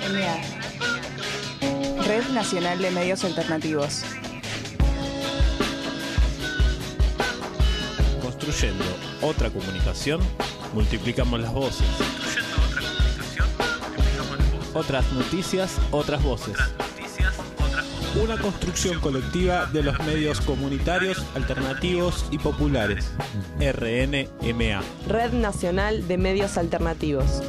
RNMA, Red Nacional de Medios Alternativos. Construyendo otra comunicación, multiplicamos las voces. Otras noticias, otras voces. Una construcción colectiva de los medios comunitarios, alternativos y populares. RNMA. Red Nacional de Medios Alternativos.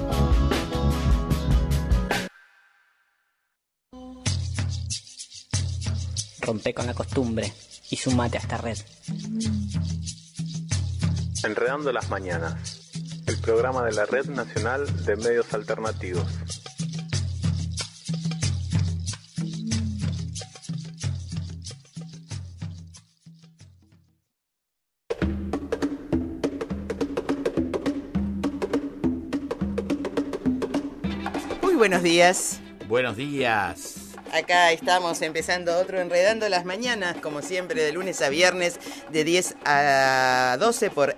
Rompe con la costumbre y sumate a esta red. Enredando las mañanas, el programa de la Red Nacional de Medios Alternativos. Muy buenos días. Buenos días. Acá estamos empezando otro Enredando las Mañanas, como siempre, de lunes a viernes, de 10 a 12 por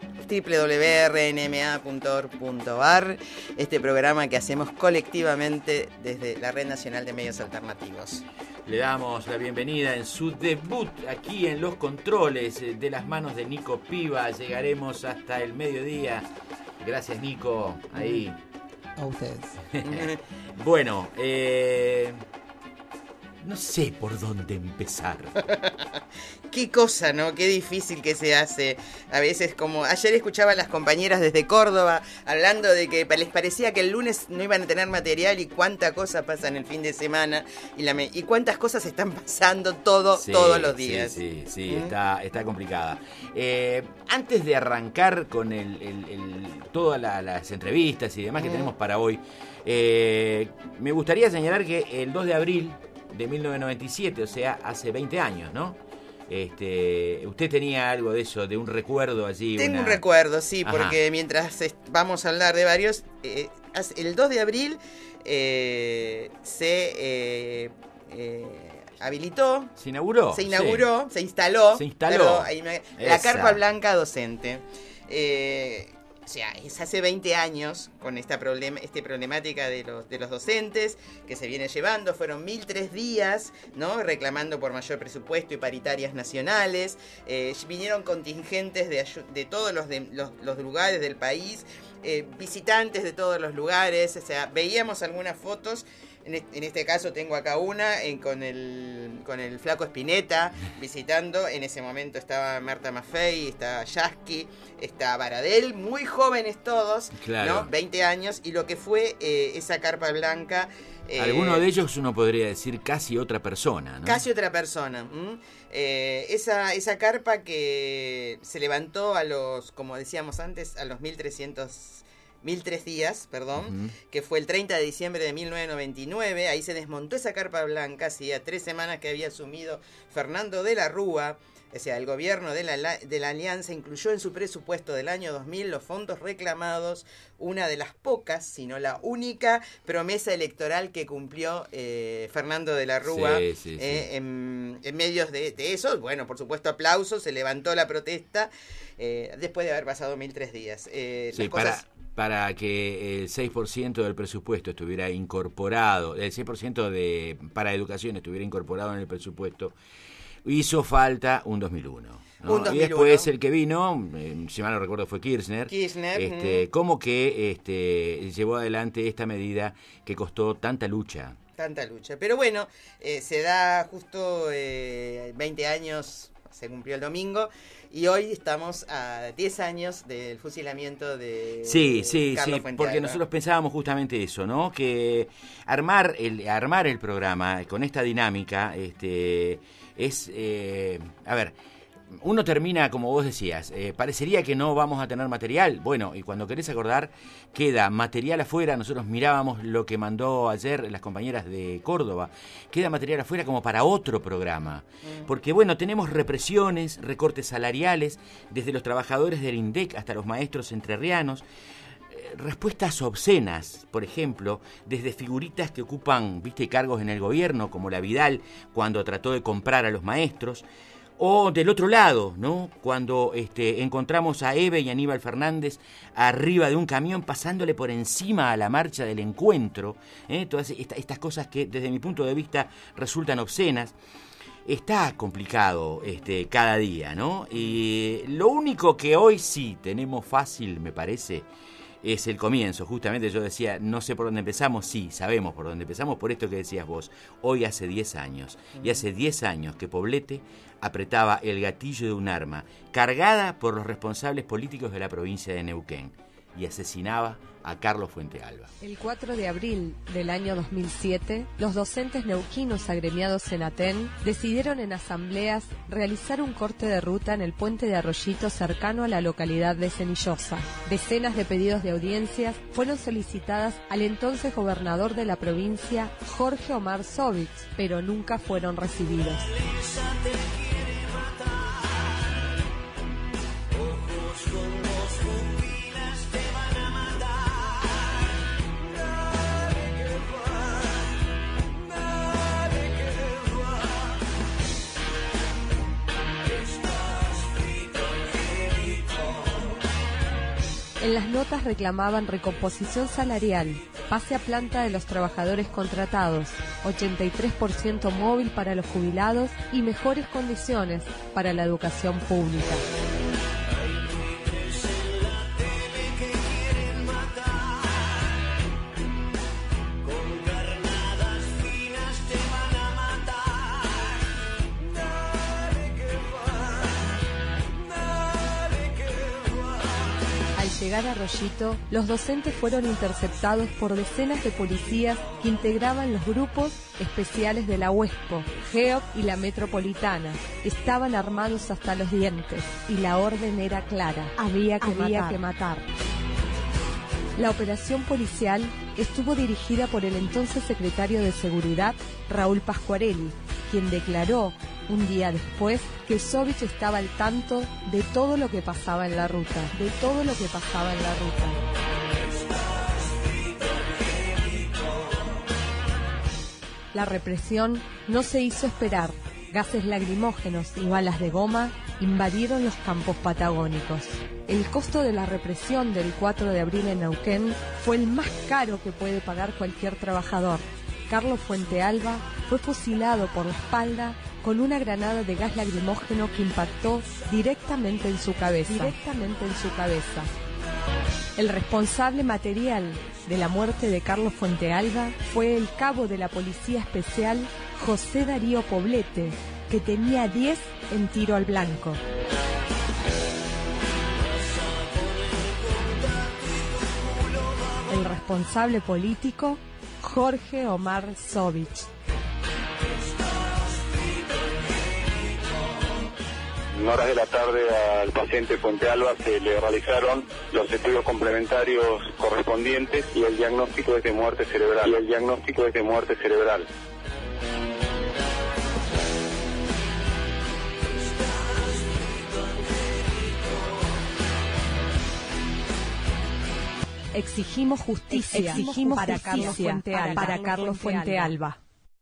www.rnma.org.ar. Este programa que hacemos colectivamente desde la Red Nacional de Medios Alternativos. Le damos la bienvenida en su debut aquí en los controles de las manos de Nico Piva. Llegaremos hasta el mediodía. Gracias, Nico. Ahí. A ustedes. Bueno, no sé por dónde empezar. Qué cosa, ¿no? Qué difícil que se hace. A veces, como ayer escuchaba a las compañeras desde Córdoba hablando de que les parecía que el lunes no iban a tener material y cuánta cosa pasa en el fin de semana y cuántas cosas están pasando todos los días. Sí, está complicada. Antes de arrancar con todas las entrevistas y demás que tenemos para hoy, me gustaría señalar que el 2 de abril de 1997, o sea, hace 20 años, ¿no? Usted tenía algo de eso, de un recuerdo allí. Tengo un recuerdo, sí, porque mientras vamos a hablar de varios, el 2 de abril se habilitó. Se inauguró. Se instaló. La carpa blanca docente. O sea, es hace 20 años con esta problemática de los docentes que se viene llevando. Fueron 1003 días, ¿no? Reclamando por mayor presupuesto y paritarias nacionales. Vinieron contingentes de todos los lugares del país, visitantes de todos los lugares. O sea, veíamos algunas fotos. En este caso tengo acá una con el flaco Spinetta visitando. En ese momento estaba Marta Maffei, estaba Yasky, está Baradel, muy jóvenes todos, claro. ¿no? 20 años, y lo que fue esa carpa blanca. Alguno de ellos uno podría decir casi otra persona, ¿no? Casi otra persona. Esa carpa que se levantó como decíamos antes, a los 1003 días, que fue el 30 de diciembre de 1999. Ahí se desmontó esa carpa blanca. Hacía 3 semanas que había asumido Fernando de la Rúa. O sea, el gobierno de la Alianza incluyó en su presupuesto del año 2000 los fondos reclamados, una de las pocas, si no la única, promesa electoral que cumplió Fernando de la Rúa. Sí. En medios de eso. Bueno, por supuesto, aplausos, se levantó la protesta después de haber pasado 1003 días. Para que el 6% del presupuesto estuviera incorporado, el 6% para educación estuviera incorporado en el presupuesto, hizo falta un 2001. ¿no? Y después el que vino, si mal no recuerdo fue Kirchner, como que llevó adelante esta medida que costó tanta lucha. Pero bueno, se da justo 20 años, se cumplió el domingo. Y hoy estamos a 10 años del fusilamiento de Carlos Fuentealba. Porque nosotros pensábamos justamente eso, ¿no? Que armar el programa con esta dinámica es... a ver, uno termina, como vos decías, parecería que no vamos a tener material. Bueno, y cuando querés acordar, queda material afuera. Nosotros mirábamos lo que mandó ayer las compañeras de Córdoba. Queda material afuera como para otro programa. Porque, bueno, tenemos represiones, recortes salariales, desde los trabajadores del INDEC hasta los maestros entrerrianos. Respuestas obscenas, por ejemplo, desde figuritas que ocupan, cargos en el gobierno, como la Vidal, cuando trató de comprar a los maestros, O del otro lado, ¿no? Cuando encontramos a Eve y Aníbal Fernández arriba de un camión pasándole por encima a la marcha del encuentro, todas estas cosas que desde mi punto de vista resultan obscenas. Está complicado cada día, ¿no? Y lo único que hoy sí tenemos fácil, me parece, es el comienzo. Justamente yo decía, no sé por dónde empezamos. Sí, sabemos por dónde empezamos, por esto que decías vos. Hoy hace 10 años, y hace 10 años que Poblete apretaba el gatillo de un arma cargada por los responsables políticos de la provincia de Neuquén y asesinaba a Carlos Fuentealba. El 4 de abril del año 2007, los docentes neuquinos agremiados en Aten decidieron en asambleas realizar un corte de ruta en el puente de Arroyito cercano a la localidad de Cenillosa. Decenas de pedidos de audiencias fueron solicitadas al entonces gobernador de la provincia, Jorge Omar Sovich, pero nunca fueron recibidos. En las notas reclamaban recomposición salarial, pase a planta de los trabajadores contratados, 83% móvil para los jubilados y mejores condiciones para la educación pública. Al llegar a Arroyito, los docentes fueron interceptados por decenas de policías que integraban los grupos especiales de la UESPO, GEOP y la Metropolitana. Estaban armados hasta los dientes y la orden era clara: había que matar. La operación policial estuvo dirigida por el entonces secretario de Seguridad, Raúl Pascuarelli, quien declaró un día después que Sovich estaba al tanto de todo lo que pasaba en la ruta, La represión no se hizo esperar. Gases lacrimógenos y balas de goma invadieron los campos patagónicos. El costo de la represión del 4 de abril en Neuquén fue el más caro que puede pagar cualquier trabajador. Carlos Fuentealba fue fusilado por la espalda con una granada de gas lacrimógeno que impactó directamente en su cabeza. El responsable material de la muerte de Carlos Fuentealba fue el cabo de la Policía Especial José Darío Poblete, que tenía 10 en tiro al blanco. El responsable político, Jorge Omar Sovich. En horas de la tarde al paciente Fuentealba se le realizaron los estudios complementarios correspondientes y el diagnóstico es de muerte cerebral. Exigimos justicia, para Carlos Fuentealba.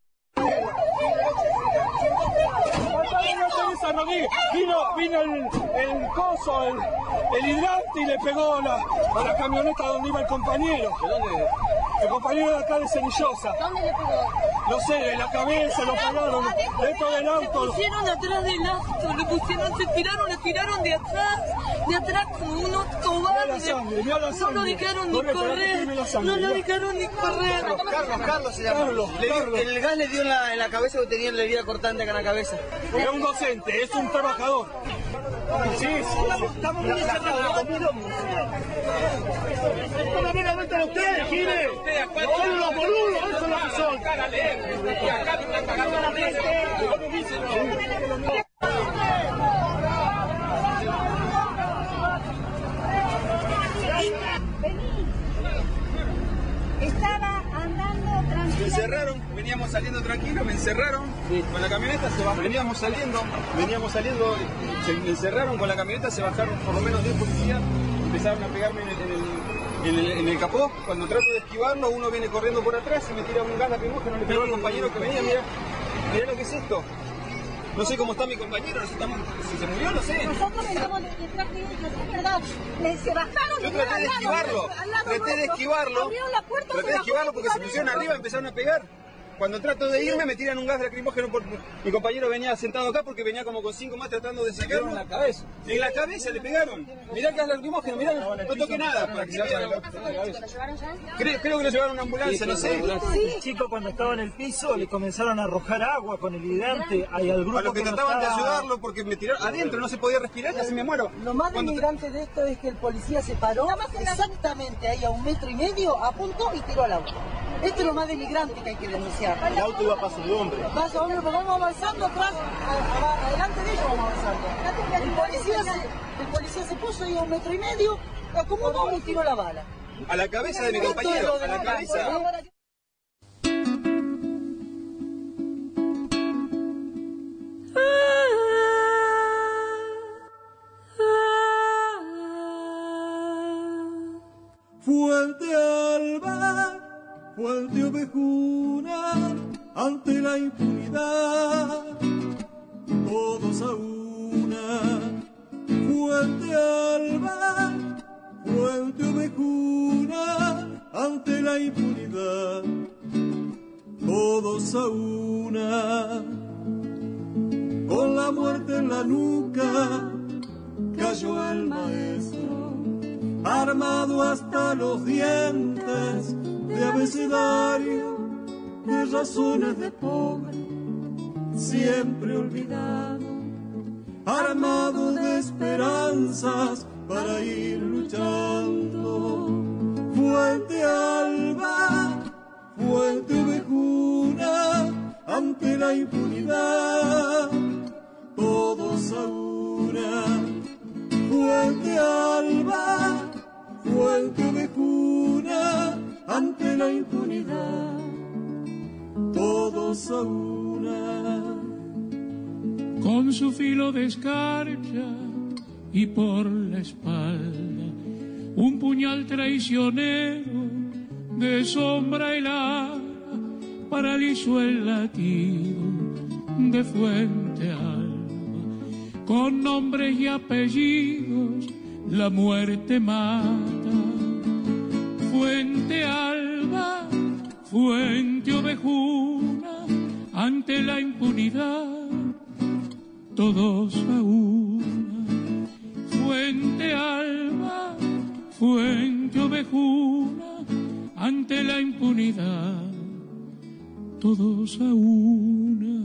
Vino el coso, el hidrante y le pegó a la camioneta donde iba el compañero. ¿De dónde? El compañero de acá de Cenillosa. ¿Dónde le pegó? No sé, en la cabeza, lo pegaron dentro del auto. Lo pusieron atrás del auto, le tiraron de atrás como unos cobardes. No lo dejaron ni correr. Carlos se llama. El gas le dio en la cabeza, o tenía la herida cortante acá en la cabeza. Es un docente, es un trabajador. Sí, estamos muy encerrados. ¿Cómo vienen a meter ustedes, Gile? Son los boludos, eso es lo que son. Acá me están cagando la mesa. Estaba andando tranquilo. Me encerraron, veníamos saliendo tranquilos, me encerraron con la camioneta, veníamos saliendo, se encerraron con la camioneta, se bajaron por lo menos 10 policías, empezaron a pegarme en el capó. Cuando trato de esquivarlo, uno viene corriendo por atrás y me tira un gas lacrimógeno, le pegó al compañero que venía. Mirá lo que es esto. No sé cómo está mi compañero, si se murió, no sé. Nosotros veníamos detrás de ellos, es verdad. Se bajaron. Yo traté de esquivarlo, Abrieron la puerta, traté de esquivarlo porque se pusieron arriba y empezaron a pegar. Cuando trato de irme me tiran un gas lacrimógeno. Mi compañero venía sentado acá porque venía como con 5 más tratando de sacarlo. En la cabeza. En la cabeza le pegaron. Mirá el gas lacrimógeno, mirá, no toqué nada para que se vaya la cabeza. Creo que lo llevaron a una ambulancia, no sé. El chico cuando estaba en el piso le comenzaron a arrojar agua con el hidrante al grupo. A los que trataban de ayudarlo porque me tiraron adentro, no se podía respirar, casi me muero. Lo más denigrante de esto es que el policía se paró exactamente ahí a 1,5 metros, apuntó y tiró al auto. Esto es lo más denigrante que hay que denunciar. El auto iba a paso de hombre. Paso hombre, pero vamos avanzando atrás, adelante de ellos vamos avanzando. El policía se puso ahí a 1,5 metros, acomodó y tiró la bala. A la cabeza de mi compañero, a la cabeza. Fuente alba, fuente ovejuna, ante la impunidad, todos a una. Fuente alba, fuente ovejuna, ante la impunidad, todos a una. Con la muerte en la nuca, cayó el maestro, armado hasta los dientes de abecedario, de razones de pobre, siempre olvidado, armado de esperanzas para ir luchando. Fuente alba, fuente ovejuna, ante la impunidad, todos a una. Fuente alba, fuente ovejuna, ante la impunidad, todos a una. Con su filo de escarcha y por la espalda un puñal traicionero de sombra helada paralizó el latido de Fuente Alba. Con nombres y apellidos la muerte mata. Fuente Alba, fuente ovejuna, ante la impunidad, todos a una. Fuente Alba, fuente ovejuna, ante la impunidad, todos a una.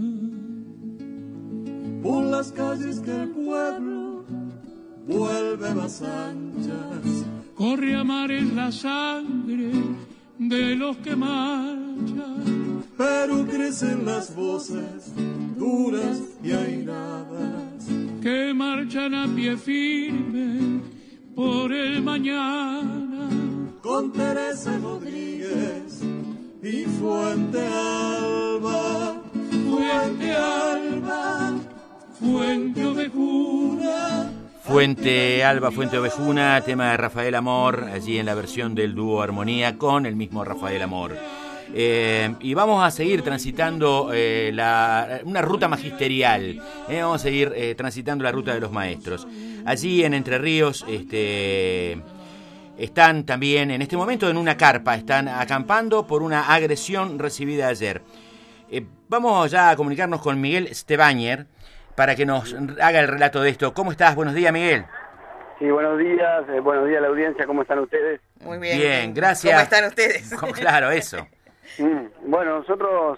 Por las calles que el pueblo vuelve más anchas, corre a mares la sangre de los que marchan, pero crecen las voces duras y airadas que marchan a pie firme por el mañana. Con Teresa Rodríguez y Fuente Alba, Fuente Alba, fuente ovejuna. Fuente Alba, fuente ovejuna, tema de Rafael Amor, allí en la versión del dúo Armonía con el mismo Rafael Amor. Y vamos a seguir transitando una ruta magisterial. Vamos a seguir transitando la ruta de los maestros. Allí en Entre Ríos están también en este momento en una carpa, están acampando por una agresión recibida ayer. Vamos ya a comunicarnos con Miguel Stebañer para que nos haga el relato de esto. ¿Cómo estás? Buenos días, Miguel. Sí, buenos días a la audiencia, ¿cómo están ustedes? Muy bien. Bien, gracias. ¿Cómo están ustedes? Claro, eso. Bueno, nosotros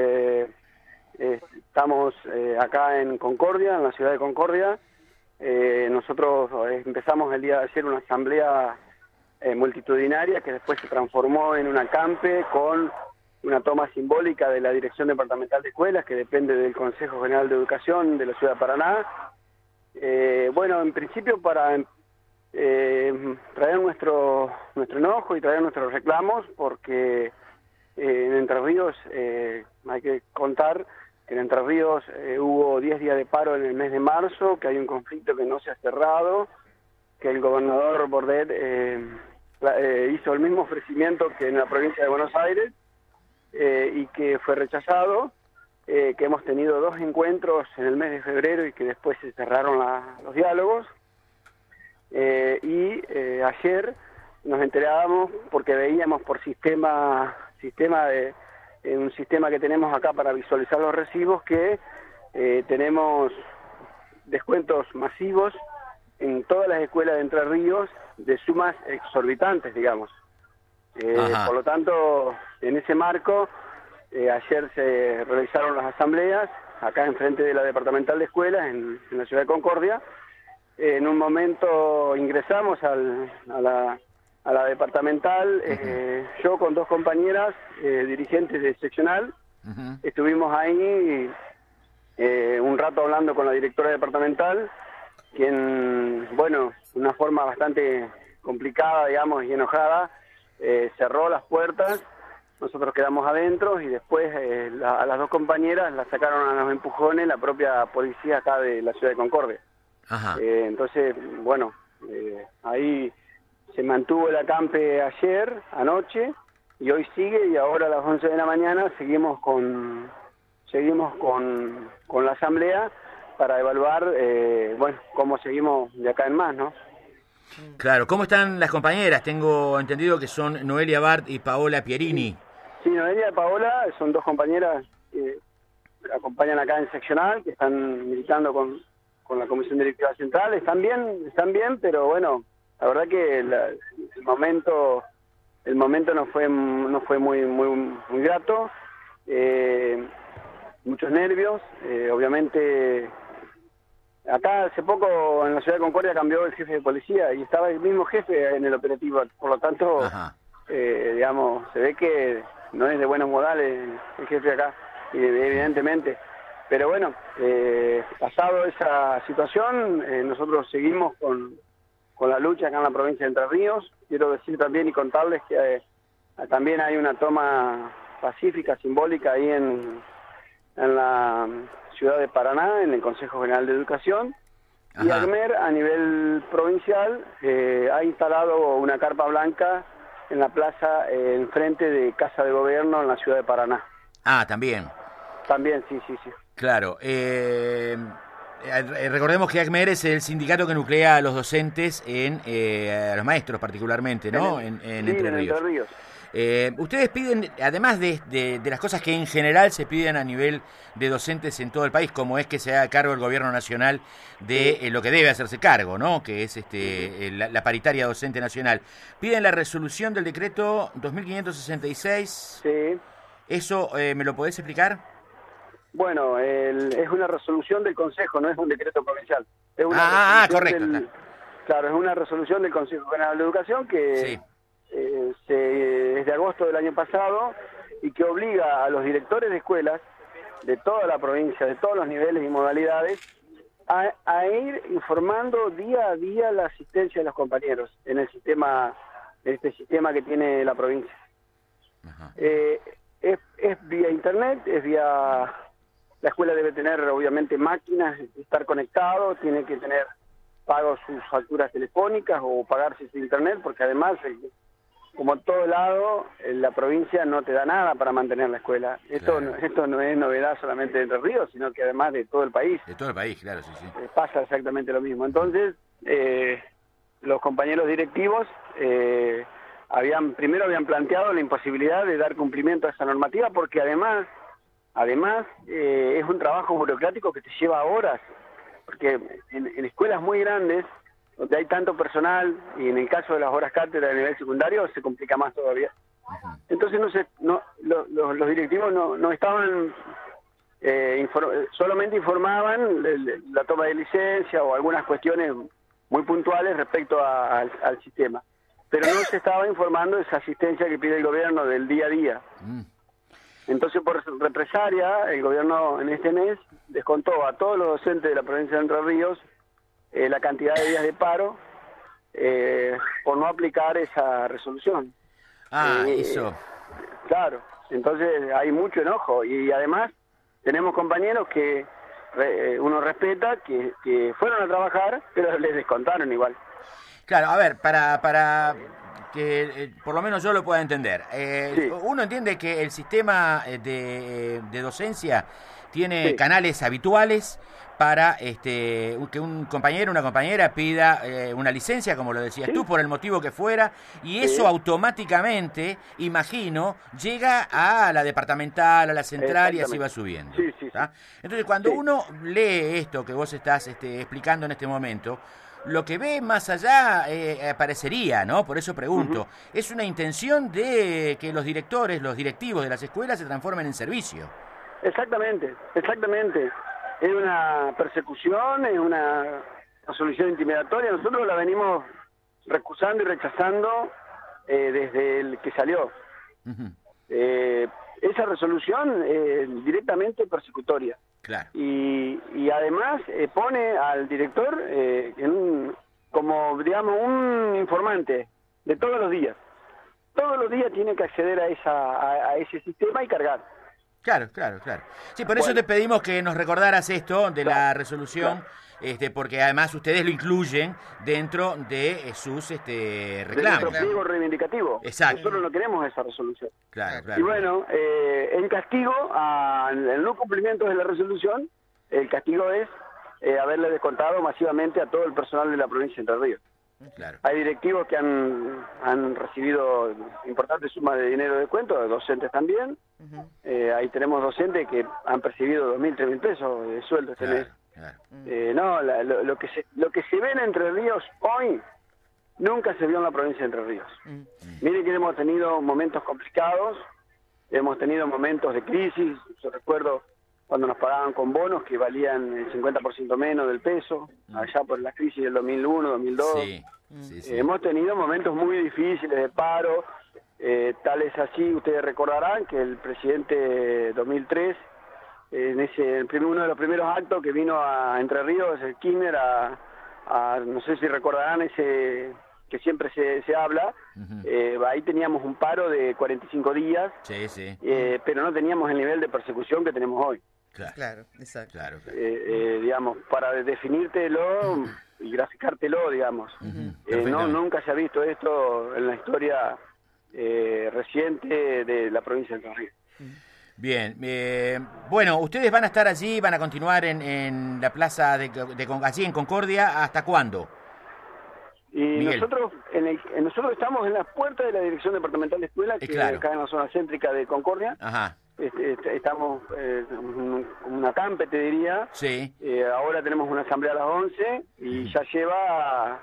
estamos acá en Concordia, en la ciudad de Concordia. Nosotros empezamos el día de ayer una asamblea multitudinaria que después se transformó en un acampe con una toma simbólica de la Dirección Departamental de Escuelas, que depende del Consejo General de Educación de la Ciudad de Paraná. Bueno, en principio para traer nuestro enojo y traer nuestros reclamos, porque en Entre Ríos hay que contar que en Entre Ríos hubo 10 días de paro en el mes de marzo, que hay un conflicto que no se ha cerrado, que el gobernador Bordet hizo el mismo ofrecimiento que en la provincia de Buenos Aires, y que fue rechazado, que hemos tenido 2 encuentros en el mes de febrero y que después se cerraron los diálogos. Ayer nos enterábamos porque veíamos por un sistema que tenemos acá para visualizar los recibos, que tenemos descuentos masivos en todas las escuelas de Entre Ríos de sumas exorbitantes, digamos. Por lo tanto, en ese marco, ayer se realizaron las asambleas acá enfrente de la departamental de escuelas en la ciudad de Concordia. En un momento ingresamos a la departamental, yo con 2 compañeras dirigentes de seccional. Estuvimos ahí un rato hablando con la directora departamental, quien, bueno, de una forma bastante complicada, digamos, y enojada, cerró las puertas. Nosotros quedamos adentro y después a las 2 compañeras las sacaron a los empujones la propia policía acá de la ciudad de Concordia. Entonces, bueno, ahí se mantuvo el acampe ayer, anoche, y hoy sigue, y ahora a las 11 de la mañana seguimos con la asamblea para evaluar, bueno, cómo seguimos de acá en más, ¿no? Claro, ¿cómo están las compañeras? Tengo entendido que son Noelia Bart y Paola Pierini. Sí, Noelia y Paola son 2 compañeras que acompañan acá en seccional, que están militando con la Comisión Directiva Central. Están bien, pero bueno, la verdad que el momento no fue muy grato. Muchos nervios, obviamente. Acá hace poco en la ciudad de Concordia cambió el jefe de policía y estaba el mismo jefe en el operativo, por lo tanto, digamos, se ve que no es de buenos modales el jefe acá, evidentemente. Pero bueno, pasado esa situación, nosotros seguimos con la lucha acá en la provincia de Entre Ríos. Quiero decir también y contarles que también hay una toma pacífica, simbólica ahí en la ciudad de Paraná, en el Consejo General de Educación. Y ACMER, a nivel provincial, ha instalado una carpa blanca en la plaza enfrente de Casa de Gobierno en la ciudad de Paraná. También. También, sí. Claro. Recordemos que ACMER es el sindicato que nuclea a los docentes, a los maestros particularmente, ¿no? En Entre Ríos. Ustedes piden, además de las cosas que en general se piden a nivel de docentes en todo el país, como es que se haga cargo el gobierno nacional de lo que debe hacerse cargo, ¿no? Que es la paritaria docente nacional. Piden la resolución del decreto 2566. Sí. ¿Eso me lo podés explicar? Bueno, es una resolución del Consejo, no es un decreto provincial. Es una correcto. Claro, es una resolución del Consejo General de Educación que... Sí. Es de agosto del año pasado y que obliga a los directores de escuelas de toda la provincia, de todos los niveles y modalidades, a ir informando día a día la asistencia de los compañeros en el sistema, este sistema que tiene la provincia. Es vía internet, es vía... La escuela debe tener obviamente máquinas, estar conectado, tiene que tener pagos sus facturas telefónicas o pagarse su internet, porque además... Como en todo lado, la provincia no te da nada para mantener la escuela. Esto no es novedad solamente de Entre Ríos, sino que además de todo el país. De todo el país, claro, sí. Pasa exactamente lo mismo. Entonces, los compañeros directivos primero habían planteado la imposibilidad de dar cumplimiento a esa normativa, porque además es un trabajo burocrático que te lleva horas. Porque en escuelas muy grandes, donde hay tanto personal, y en el caso de las horas cátedra a nivel secundario se complica más todavía. Entonces los directivos no estaban, solamente informaban la toma de licencia o algunas cuestiones muy puntuales respecto al sistema, pero no se estaba informando de esa asistencia que pide el gobierno del día a día. Entonces, por represalia, el gobierno en este mes descontó a todos los docentes de la provincia de Entre Ríos la cantidad de días de paro por no aplicar esa resolución. Eso. Claro, entonces hay mucho enojo y además tenemos compañeros que uno respeta, que fueron a trabajar, pero les descontaron igual. Claro, a ver, para que por lo menos yo lo pueda entender. Uno entiende que el sistema de docencia tiene canales habituales para que un compañero, una compañera pida una licencia, como lo decías tú, por el motivo que fuera, y eso automáticamente, imagino, llega a la departamental, a la central, y así va subiendo. Entonces, cuando uno lee esto que vos estás explicando en este momento, lo que ve más allá parecería, ¿no? Por eso pregunto, es una intención de que los directores, los directivos de las escuelas se transformen en servicio. Exactamente. Es una persecución, es una solución intimidatoria. Nosotros la venimos recusando y rechazando desde el que salió. Esa resolución es directamente persecutoria. Claro. Y además pone al director como, digamos, un informante de todos los días. Todos los días tiene que acceder a ese sistema y cargar. Claro. Sí, por eso te pedimos que nos recordaras esto de la resolución, porque además ustedes lo incluyen dentro de sus reclamos. De nuestro pliego reivindicativo. Exacto. Nosotros no queremos esa resolución. Claro. Y bueno, en castigo al no cumplimiento de la resolución, el castigo es haberle descontado masivamente a todo el personal de la provincia de Entre Ríos. Claro. Hay directivos que han recibido importantes sumas de dinero de descuento, docentes también. Ahí tenemos docentes que han percibido 2.000, 3.000 pesos de sueldo este mes. Lo que se ve en Entre Ríos hoy nunca se vio en la provincia de Entre Ríos. Miren que hemos tenido momentos complicados, hemos tenido momentos de crisis. Yo recuerdo cuando nos pagaban con bonos que valían el 50% menos del peso, allá por la crisis del 2001, 2002. Sí. Hemos tenido momentos muy difíciles de paro, tal es así, ustedes recordarán que el presidente 2003, uno de los primeros actos que vino a Entre Ríos, el Kirchner, no sé si recordarán ese que siempre se habla, ahí teníamos un paro de 45 días, pero no teníamos el nivel de persecución que tenemos hoy. Claro, exacto. Digamos, para definírtelo y graficártelo, digamos. Nunca se ha visto esto en la historia reciente de la provincia de Entre Ríos. Bien, bueno, ustedes van a estar allí, van a continuar en la plaza allí en Concordia, ¿hasta cuándo? Y Miguel. Nosotros estamos en las puertas de la Dirección Departamental de Escuela, que acá en la zona céntrica de Concordia. Estamos en una campe, te diría. Ahora tenemos una asamblea a las 11 y ya lleva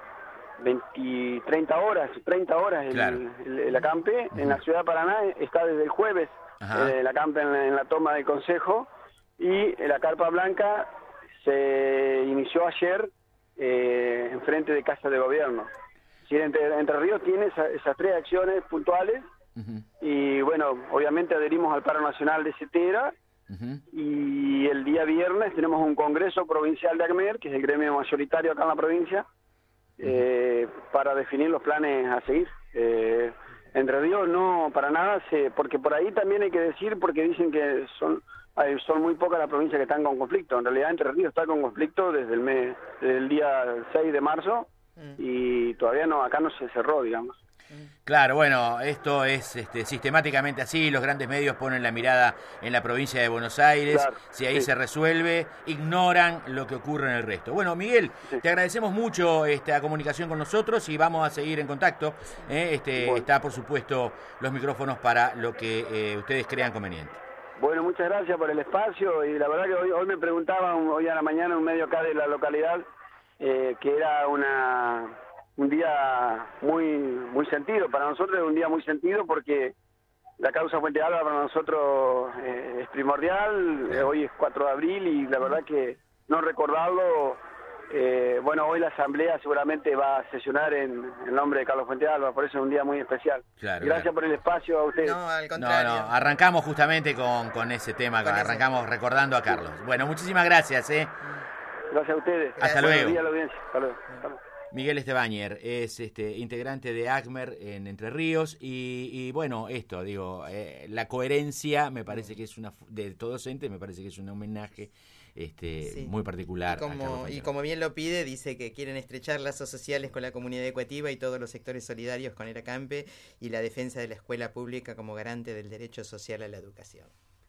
30 horas el acampe. En la ciudad de Paraná está desde el jueves el acampe en la toma del consejo, y la carpa blanca se inició ayer en frente de Casa de Gobierno. Entre Ríos tiene esas tres acciones puntuales. Y bueno, obviamente adherimos al paro nacional de CETERA, y el día viernes tenemos un congreso provincial de ACMER, que es el gremio mayoritario acá en la provincia, para definir los planes a seguir. Entre Ríos no, para nada, porque por ahí también hay que decir, porque dicen que son muy pocas las provincias que están con conflicto. En realidad Entre Ríos está con conflicto desde el día 6 de marzo, y todavía acá no se cerró, digamos. Claro, bueno, esto es sistemáticamente así, los grandes medios ponen la mirada en la provincia de Buenos Aires, si ahí se resuelve, ignoran lo que ocurre en el resto. Bueno, Miguel, te agradecemos mucho esta comunicación con nosotros y vamos a seguir en contacto. Está, por supuesto, los micrófonos para lo que ustedes crean conveniente. Bueno, muchas gracias por el espacio, y la verdad que hoy me preguntaban, hoy a la mañana, un medio acá de la localidad, que era un día muy sentido. Para nosotros es un día muy sentido porque la causa Fuente Alba para nosotros es primordial. Hoy es 4 de abril y la verdad que no recordarlo, hoy la asamblea seguramente va a sesionar en nombre de Carlos Fuente Alba, por eso es un día muy especial. Gracias por el espacio a ustedes. No, al contrario. Arrancamos justamente con ese tema, arrancamos recordando a Carlos. Bueno, muchísimas gracias. Gracias a ustedes. Hasta luego. Buenos días a la audiencia. Hasta luego. Miguel Estebañer es integrante de ACMER en Entre Ríos y bueno, esto, digo, la coherencia me parece que es de todo docente, me parece que es un homenaje sí, muy particular. Y como bien lo pide, dice que quieren estrechar lazos sociales con la comunidad educativa y todos los sectores solidarios con ERACAMPE y la defensa de la escuela pública como garante del derecho social a la educación.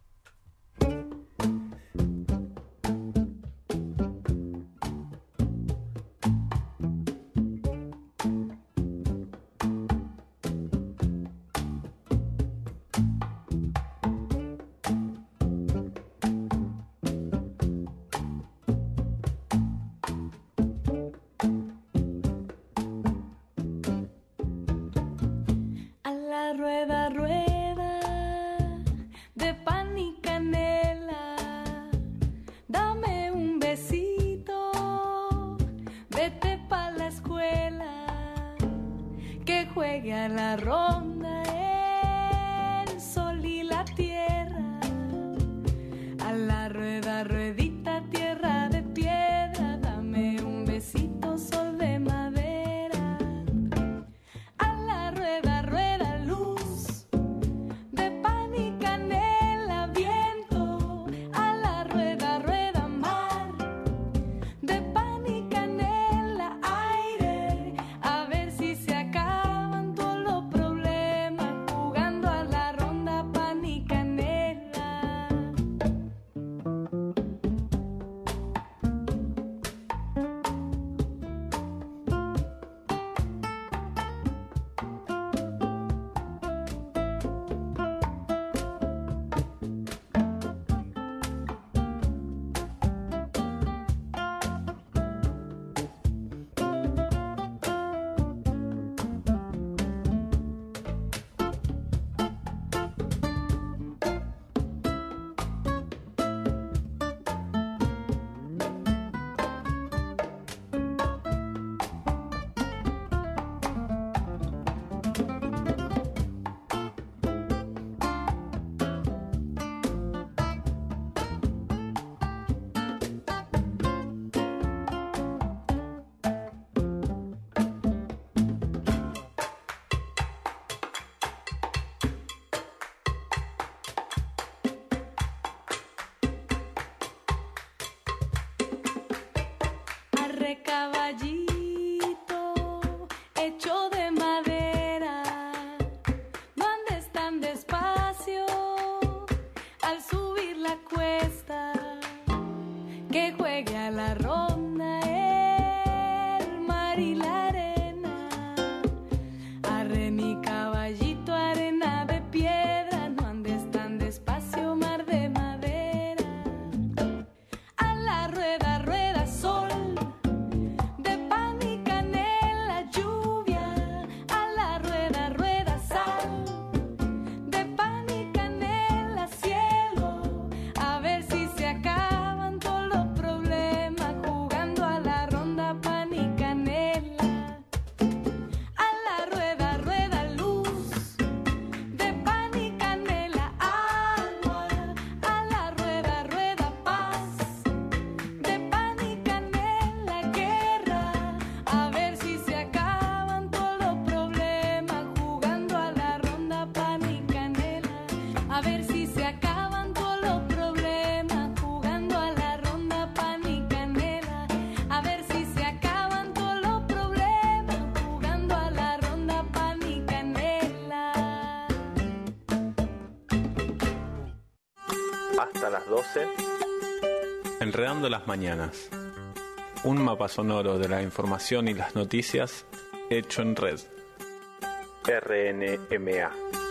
Hasta las 12, Enredando las Mañanas. Un mapa sonoro de la información y las noticias hecho en red. RNMA.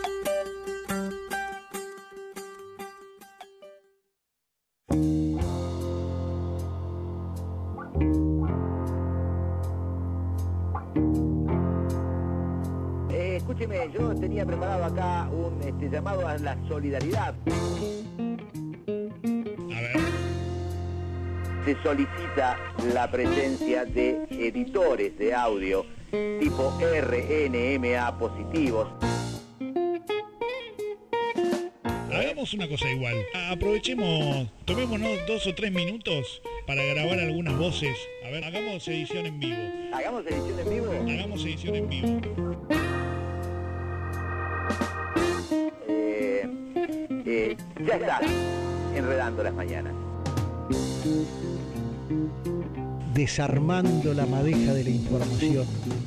Escúcheme, yo tenía preparado acá un llamado a la solidaridad. Se solicita la presencia de editores de audio tipo RNMA positivos. Hagamos hagamos una cosa igual. Aprovechemos, tomémonos 2 o 3 minutos para grabar algunas voces. A ver, hagamos edición en vivo. ¿Hagamos edición en vivo? Hagamos edición en vivo. Ya está, enredando las mañanas. Desarmando la madeja de la información.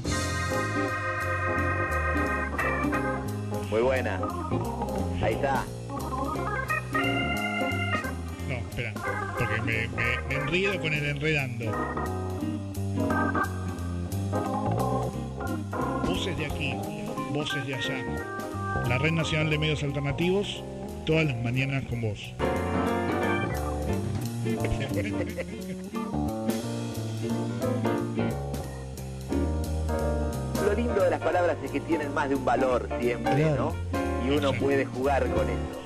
Muy buena. Ahí está. No, espera, porque me enredo con el enredando. Voces de aquí, voces de allá. La Red Nacional de Medios Alternativos, todas las mañanas con vos. Lo lindo de las palabras es que tienen más de un valor siempre, ¿no? Y uno puede jugar con eso.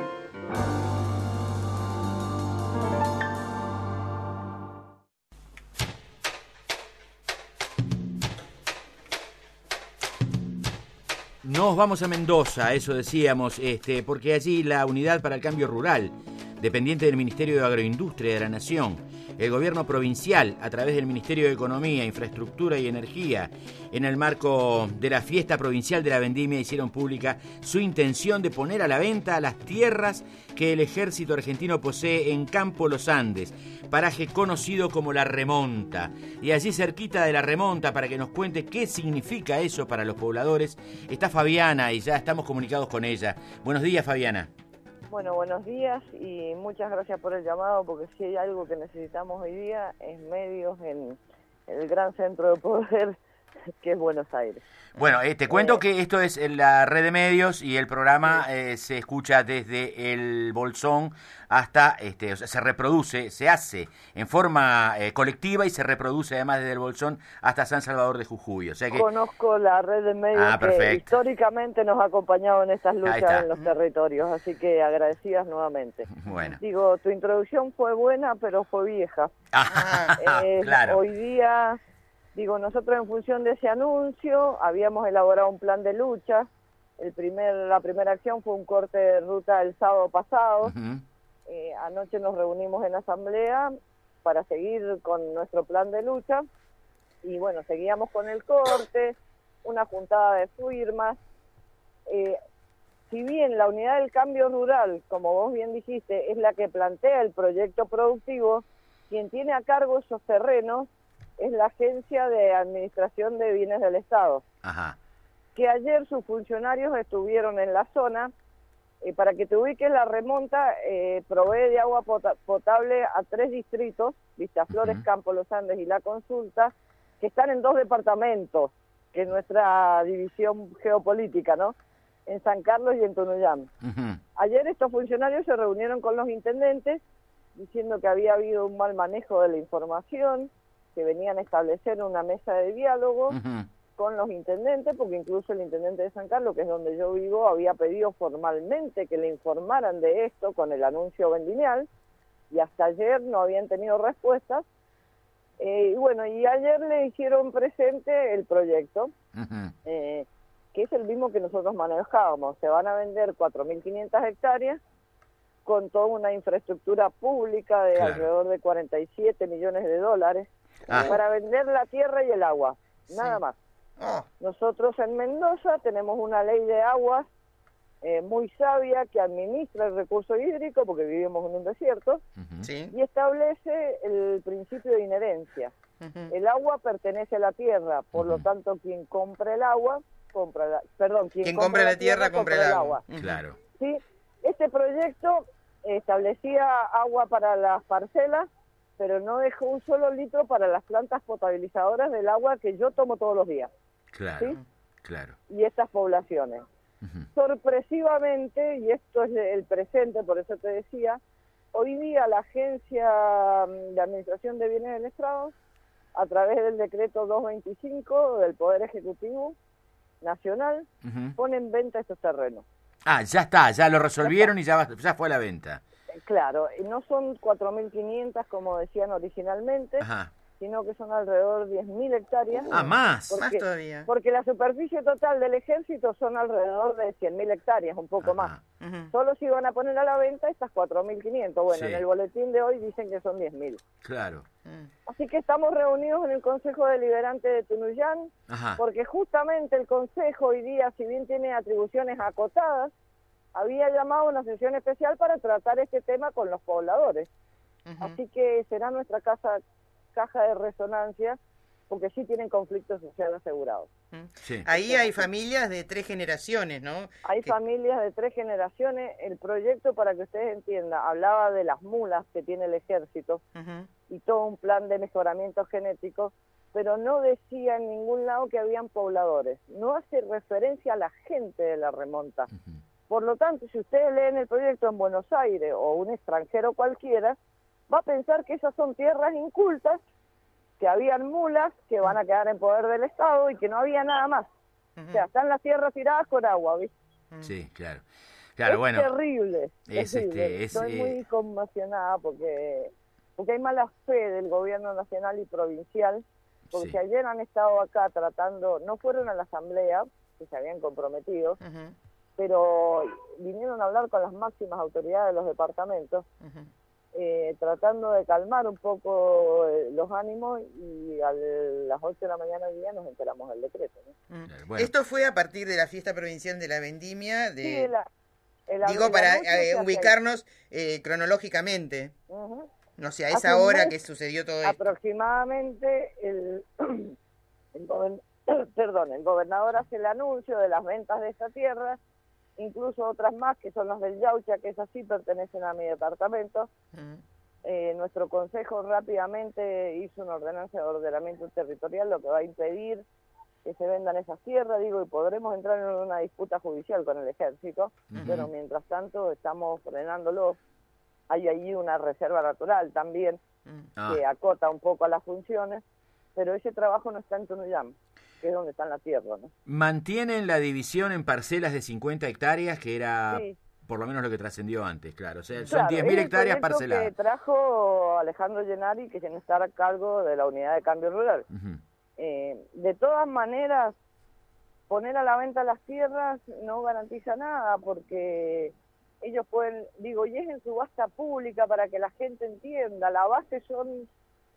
Nos vamos a Mendoza, eso decíamos, porque allí la Unidad para el Cambio Rural, dependiente del Ministerio de Agroindustria de la Nación, el gobierno provincial, a través del Ministerio de Economía, Infraestructura y Energía, en el marco de la fiesta provincial de la vendimia, hicieron pública su intención de poner a la venta las tierras que el ejército argentino posee en Campo Los Andes, paraje conocido como La Remonta. Y allí cerquita de La Remonta, para que nos cuente qué significa eso para los pobladores, está Fabiana y ya estamos comunicados con ella. Buenos días, Fabiana. Bueno, buenos días y muchas gracias por el llamado, porque si hay algo que necesitamos hoy día es medios en el gran centro de poder que es Buenos Aires. Bueno, te cuento que esto es la red de medios y el programa se escucha desde el Bolsón hasta, o sea, se reproduce, se hace en forma colectiva y se reproduce además desde el Bolsón hasta San Salvador de Jujuy. O sea que... Conozco la red de medios que históricamente nos ha acompañado en estas luchas en los territorios, así que agradecidas nuevamente. Bueno. Digo, tu introducción fue buena, pero fue vieja. Claro. Hoy día... Digo, nosotros en función de ese anuncio habíamos elaborado un plan de lucha. La primera acción fue un corte de ruta el sábado pasado. Anoche nos reunimos en asamblea para seguir con nuestro plan de lucha. Y bueno, seguíamos con el corte, una juntada de firmas. Si bien la Unidad del Cambio Rural, como vos bien dijiste, es la que plantea el proyecto productivo, quien tiene a cargo esos terrenos es la Agencia de Administración de Bienes del Estado, que ayer sus funcionarios estuvieron en la zona. Para que te ubiques, La Remonta provee de agua potable a 3 distritos, Vistaflores, Campo Los Andes y La Consulta, que están en 2 departamentos, que es nuestra división geopolítica, ¿no? En San Carlos y en Tunuyán. Ayer estos funcionarios se reunieron con los intendentes, diciendo que había habido un mal manejo de la información, que venían a establecer una mesa de diálogo con los intendentes, porque incluso el intendente de San Carlos, que es donde yo vivo, había pedido formalmente que le informaran de esto con el anuncio vendimial, y hasta ayer no habían tenido respuestas. Y bueno, y ayer le hicieron presente el proyecto, que es el mismo que nosotros manejábamos. Se van a vender 4.500 hectáreas con toda una infraestructura pública de alrededor de 47 millones de dólares, para vender la tierra y el agua, nada más. Nosotros en Mendoza tenemos una ley de aguas muy sabia que administra el recurso hídrico, porque vivimos en un desierto, y establece el principio de inherencia. El agua pertenece a la tierra, por lo tanto quien compra el agua, quien compra la tierra, compra el agua. Claro. ¿Sí? Este proyecto establecía agua para las parcelas, pero no dejó un solo litro para las plantas potabilizadoras del agua que yo tomo todos los días. Claro, ¿sí? Claro. Y estas poblaciones. Sorpresivamente, y esto es el presente, por eso te decía, hoy día la Agencia de Administración de Bienes del Estado, a través del decreto 225 del Poder Ejecutivo Nacional, pone en venta estos terrenos. Ya está, ya lo resolvieron y ya fue a la venta. Claro, no son 4.500 como decían originalmente, sino que son alrededor de 10.000 hectáreas. Más todavía. Porque la superficie total del ejército son alrededor de 100.000 hectáreas, un poco más. Solo se iban a poner a la venta estas 4.500. Bueno, en el boletín de hoy dicen que son 10.000. Claro. Así que estamos reunidos en el Consejo Deliberante de Tunuyán, porque justamente el Consejo hoy día, si bien tiene atribuciones acotadas, había llamado a una sesión especial para tratar este tema con los pobladores. Así que será nuestra caja de resonancia, porque sí tienen conflictos sociales asegurados. Ahí hay familias de 3 generaciones, ¿no? Hay familias de 3 generaciones. El proyecto, para que ustedes entiendan, hablaba de las mulas que tiene el ejército y todo un plan de mejoramiento genético, pero no decía en ningún lado que habían pobladores. No hace referencia a la gente de la remonta. Por lo tanto, si ustedes leen el proyecto en Buenos Aires o un extranjero cualquiera, va a pensar que esas son tierras incultas, que habían mulas que van a quedar en poder del Estado y que no había nada más. O sea, están las tierras tiradas con agua, ¿viste? Sí, claro. Es terrible. Estoy muy conmocionada porque hay mala fe del gobierno nacional y provincial, porque si ayer han estado acá tratando, no fueron a la asamblea, que se habían comprometido, pero vinieron a hablar con las máximas autoridades de los departamentos, tratando de calmar un poco los ánimos, y a las 8 de la mañana hoy día nos enteramos del decreto, ¿no? Bueno. Esto fue a partir de la fiesta provincial de la vendimia, Sí, digo, para ubicarnos cronológicamente, no sé, a esa hora que sucedió todo esto. Aproximadamente el gobernador hace el anuncio de las ventas de esta tierra, incluso otras más que son las del Yaucha, que esas sí pertenecen a mi departamento. Nuestro consejo rápidamente hizo una ordenanza de ordenamiento territorial, lo que va a impedir que se vendan esas tierras, y podremos entrar en una disputa judicial con el ejército, pero mientras tanto estamos frenándolo. Hay allí una reserva natural también que acota un poco a las funciones, pero ese trabajo no está en Tunuyán, que es donde está la tierra, ¿no? ¿Mantienen la división en parcelas de 50 hectáreas, que era por lo menos lo que trascendió antes? Claro, o sea, son 10.000 hectáreas parceladas. Que trajo Alejandro Llenari, que tiene que estar a cargo de la unidad de cambio rural. De todas maneras, poner a la venta las tierras no garantiza nada, porque ellos pueden, y es en subasta pública para que la gente entienda, la base son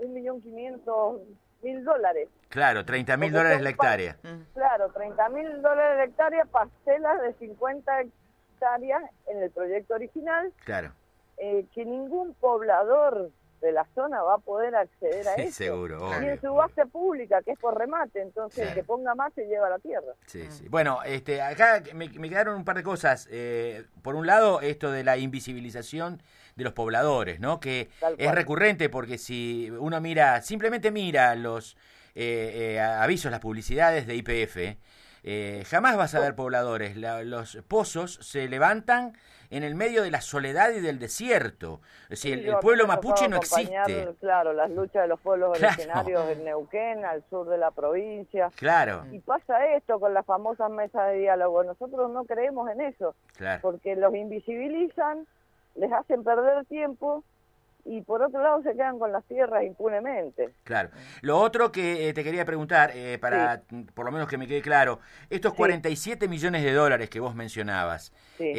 $1.500.000. Claro, $30.000 la hectárea. Claro, $30.000 la hectárea, parcelas de 50 hectáreas en el proyecto original. Claro. Que ningún poblador de la zona va a poder acceder a eso. Seguro, obvio. Y en subasta pública, que es por remate, entonces el que ponga más se lleva la tierra. Sí. Bueno, acá me quedaron un par de cosas. Por un lado, esto de la invisibilización de los pobladores, ¿no? Que es recurrente, porque si uno simplemente mira los avisos, las publicidades de YPF, jamás vas a ver pobladores. Los pozos se levantan en el medio de la soledad y del desierto. Es decir, el pueblo mapuche no existe. Claro, las luchas de los pueblos originarios en Neuquén, al sur de la provincia. Claro. Y pasa esto con las famosas mesas de diálogo. Nosotros no creemos en eso, porque los invisibilizan, les hacen perder tiempo, y por otro lado se quedan con las tierras impunemente. Claro. Lo otro que te quería preguntar, para por lo menos que me quede claro, estos $47 millones que vos mencionabas,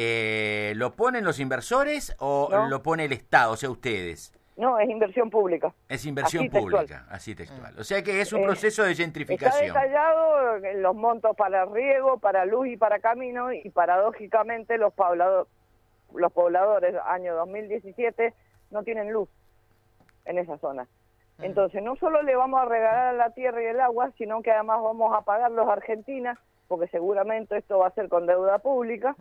¿lo ponen los inversores o lo pone el Estado, o sea, ustedes? No, es inversión pública. Es inversión pública, así textual. O sea que es un proceso de gentrificación. Está detallado los montos para riego, para luz y para camino, y paradójicamente los pobladores año 2017 no tienen luz en esa zona. Entonces no solo le vamos a regalar la tierra y el agua, sino que además vamos a pagarlos a Argentina, porque seguramente esto va a ser con deuda pública,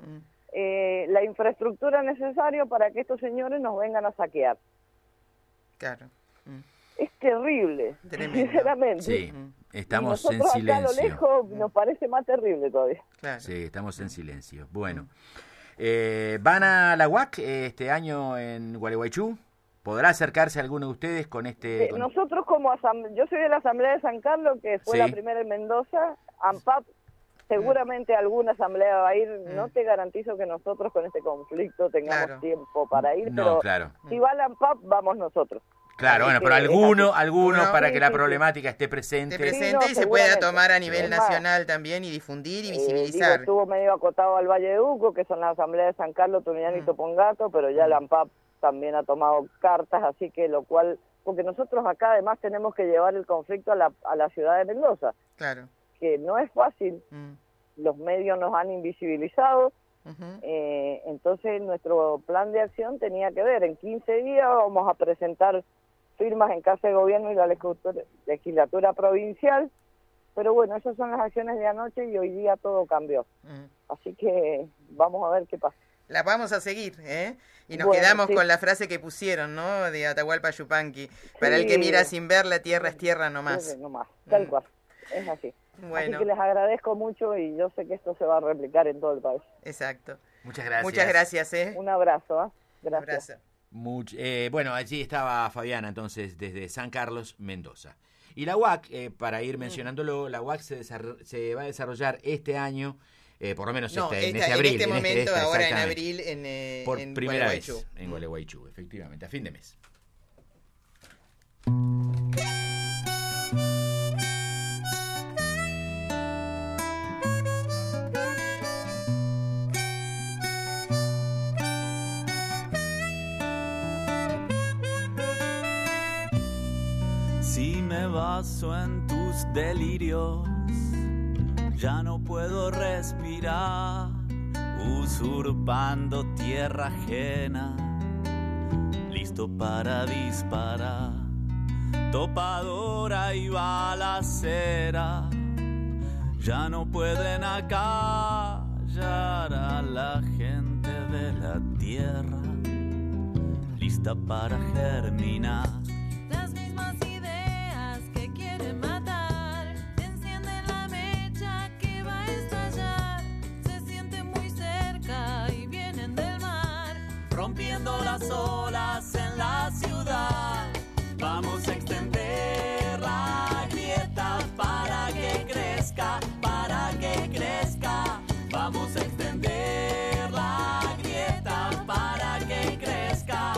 la infraestructura necesaria para que estos señores nos vengan a saquear. Claro. Es terrible, sinceramente. Sí, estamos en nosotros silencio. Acá a lo lejos nos parece más terrible todavía. Sí, estamos en silencio. Bueno. ¿Van a la UAC este año en Gualeguaychú? ¿Podrá acercarse alguno de ustedes con este...? Nosotros yo soy de la Asamblea de San Carlos, que fue la primera en Mendoza. ANPAP, seguramente alguna asamblea va a ir. No te garantizo que nosotros con este conflicto tengamos tiempo para ir, pero si va la ANPAP, vamos nosotros. Claro, bueno, pero alguno para que la problemática esté presente. Y se pueda tomar a nivel nacional también y difundir y visibilizar. Estuvo medio acotado al Valle de Uco, que son las asambleas de San Carlos, Tunuyán y Topongato, pero ya la ANPAP también ha tomado cartas, así que lo cual... Porque nosotros acá además tenemos que llevar el conflicto a la ciudad de Mendoza. Claro. Que no es fácil. Los medios nos han invisibilizado. Entonces nuestro plan de acción tenía que ver, en 15 días vamos a presentar firmas en Casa de Gobierno y la legislatura provincial, pero bueno, esas son las acciones de anoche y hoy día todo cambió. Así que vamos a ver qué pasa. La vamos a seguir, ¿eh? Y nos quedamos con la frase que pusieron, ¿no? De Atahualpa Yupanqui. Para el que mira sin ver, la tierra es tierra nomás. Tal cual, es así. Bueno. Así que les agradezco mucho y yo sé que esto se va a replicar en todo el país. Exacto. Muchas gracias. Muchas gracias, ¿eh? Un abrazo, ¿eh? Un Gracias. abrazo. Bueno, allí estaba Fabiana entonces desde San Carlos, Mendoza. Y la UAC, para ir mencionándolo, la UAC se va a desarrollar este año, por lo menos en este abril. En este momento, ahora en abril, por primera Gualeguaychú. vez en Gualeguaychú, efectivamente, a fin de mes. Si me baso en tus delirios, ya no puedo respirar, usurpando tierra ajena, listo para disparar, topadora y balacera, ya no pueden acallar a la gente de la tierra, lista para germinar. Rompiendo las olas en la ciudad, vamos a extender la grieta para que crezca, vamos a extender la grieta para que crezca,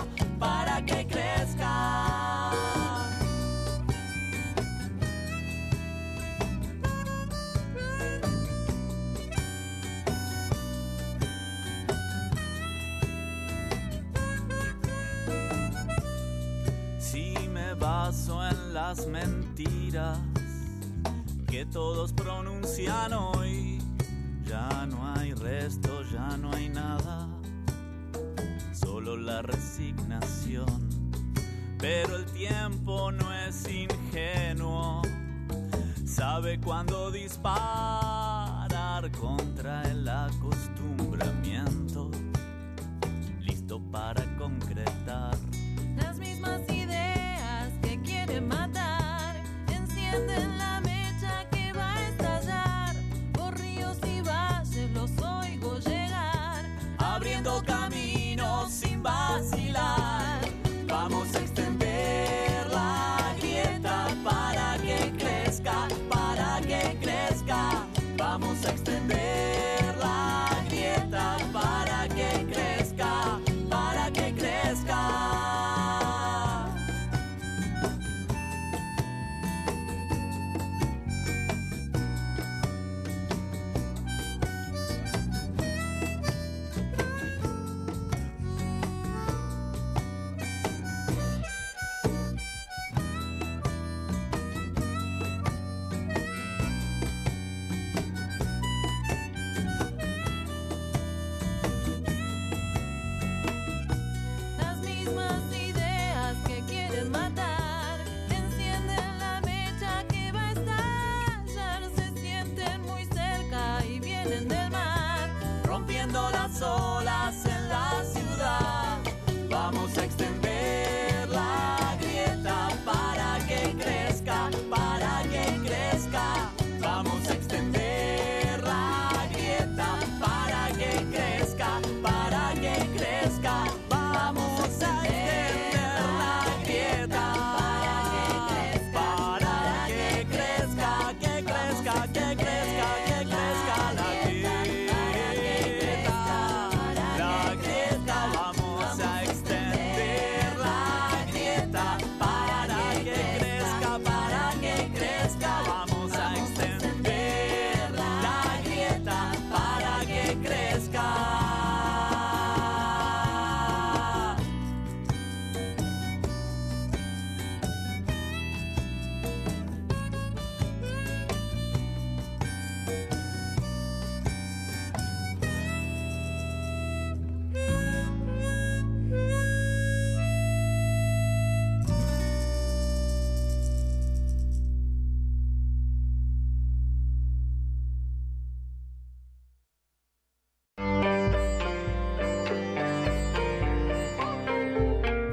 Baso en las mentiras que todos pronuncian hoy. Ya no hay resto, ya no hay nada, solo la resignación. Pero el tiempo no es ingenuo, sabe cuándo disparar contra el acostumbramiento, listo para concretar las mismas ideas que quieren matar, encienden la mecha que va a estallar, por ríos y valles los oigo llegar, abriendo caminos sin vacilar, vamos a extender la grieta para que crezca, vamos a extender la grieta para que crezca, las olas en la ciudad, vamos a extender la grieta para que crezca, vamos a extender la grieta para que crezca, vamos a extender la grieta para que crezca, la grieta. Vamos a extender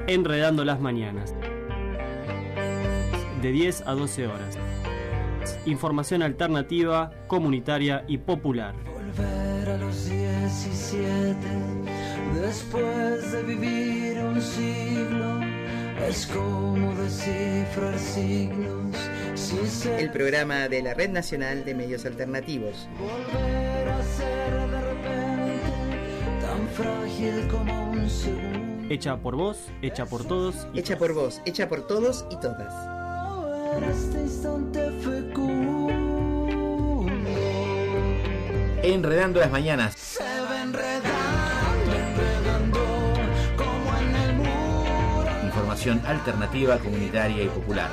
Enredando las mañanas. De 10 a 12 horas. Información alternativa, comunitaria y popular. Volver a los 17, después de vivir un siglo, es como descifrar signos. El programa de la Red Nacional de Medios Alternativos. Volver a ser de repente tan frágil como un segundo. Hecha por vos, hecha por todos. Hecha por vos, hecha por todos y todas. En este instante fecundo. Enredando las mañanas. Se va enredando como en el muro. Información alternativa, comunitaria y popular.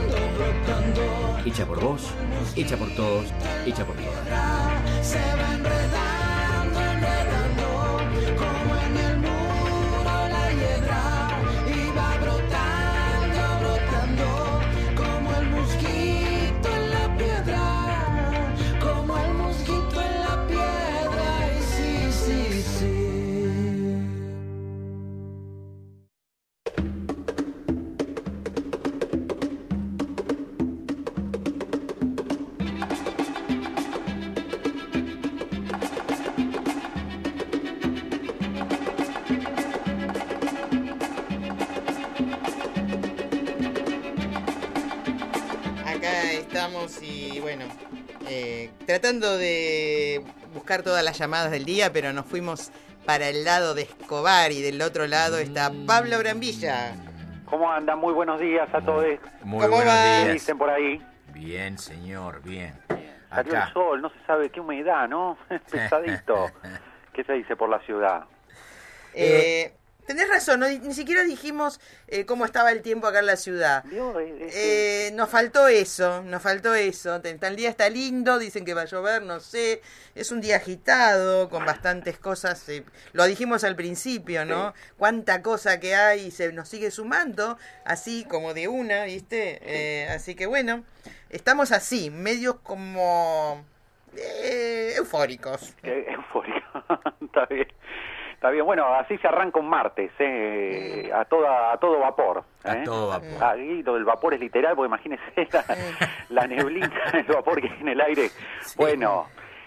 Hecha por vos, hecha por todos, hecha por todas. Se va enredando como en el muro la hiedra. Y va brotando como el mosquito en la piedra. Como el mosquito en la piedra. Y sí. Y bueno, tratando de buscar todas las llamadas del día, pero nos fuimos para el lado de Escobar y del otro lado está Pablo Brambilla. ¿Cómo andan? Muy buenos días a todos. Muy buenos días. ¿Qué dicen por ahí? Bien, señor, bien. Salió el sol, no se sabe qué humedad, ¿no? Pesadito. ¿Qué se dice por la ciudad? Tenés razón, ni siquiera dijimos cómo estaba el tiempo acá en la ciudad. Nos faltó eso. El día está lindo, dicen que va a llover, no sé. Es un día agitado, con bastantes cosas. Lo dijimos al principio, ¿no? Sí. Cuánta cosa que hay y se nos sigue sumando, así como de una, ¿viste? Sí. Así que bueno, estamos así, medios como eufóricos. Eufóricos, está bien. Está bien, bueno, así se arranca un martes, a todo vapor. A todo vapor. Ahí lo del vapor es literal, porque imagínense la neblina, el vapor que hay en el aire. Sí. Bueno,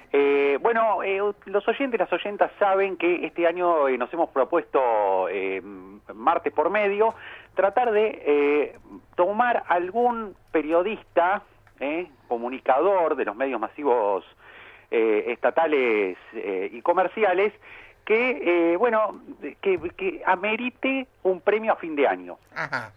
los oyentes, las oyentas saben que este año nos hemos propuesto, martes por medio, tratar de tomar algún periodista, comunicador de los medios masivos estatales y comerciales, que amerite un premio a fin de año. Ajá.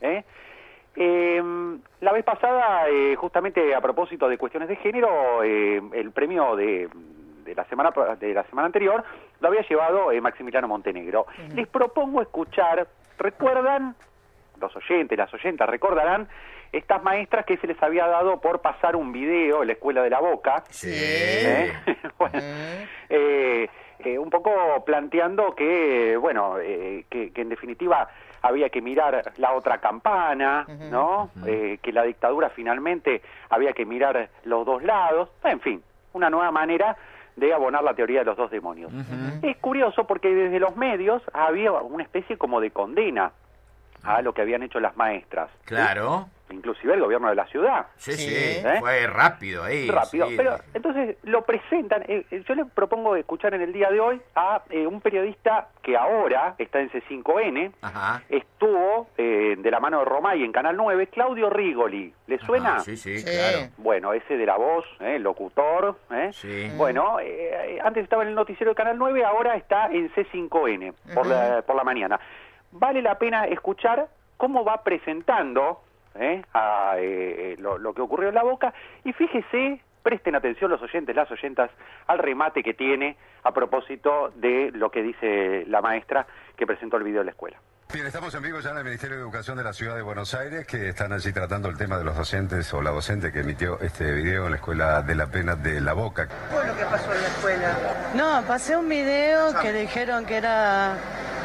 La vez pasada, justamente a propósito de cuestiones de género, el premio de la semana anterior lo había llevado Maximiliano Montenegro. Uh-huh. Les propongo escuchar, ¿recuerdan? Los oyentes, las oyentas recordarán estas maestras que se les había dado por pasar un video en la Escuela de la Boca. Sí. Bueno, un poco planteando que, que en definitiva había que mirar la otra campana, uh-huh, ¿no? Uh-huh. Que la dictadura finalmente había que mirar los dos lados, en fin, una nueva manera de abonar la teoría de los dos demonios. Uh-huh. Es curioso porque desde los medios había una especie como de condena a lo que habían hecho las maestras. Claro. Inclusive el gobierno de la ciudad. Sí. Fue rápido ahí. Rápido, sí. Pero entonces lo presentan. Yo le propongo escuchar en el día de hoy a un periodista que ahora está en C5N. Ajá. Estuvo de la mano de Romay en Canal 9, Claudio Rigoli. ¿Le suena? Sí, claro. Bueno, ese de la voz, locutor. Sí. Bueno, antes estaba en el noticiero de Canal 9, ahora está en C5N por la mañana. Vale la pena escuchar cómo va presentando lo que ocurrió en la Boca, y fíjese, presten atención los oyentes, las oyentas, al remate que tiene a propósito de lo que dice la maestra que presentó el video de la escuela. Bien, estamos en vivo ya en el Ministerio de Educación de la Ciudad de Buenos Aires, que están allí tratando el tema de los docentes o la docente que emitió este video en la Escuela de la Pena de la Boca. ¿Qué fue lo que pasó en la escuela? No, pasé un video que dijeron que era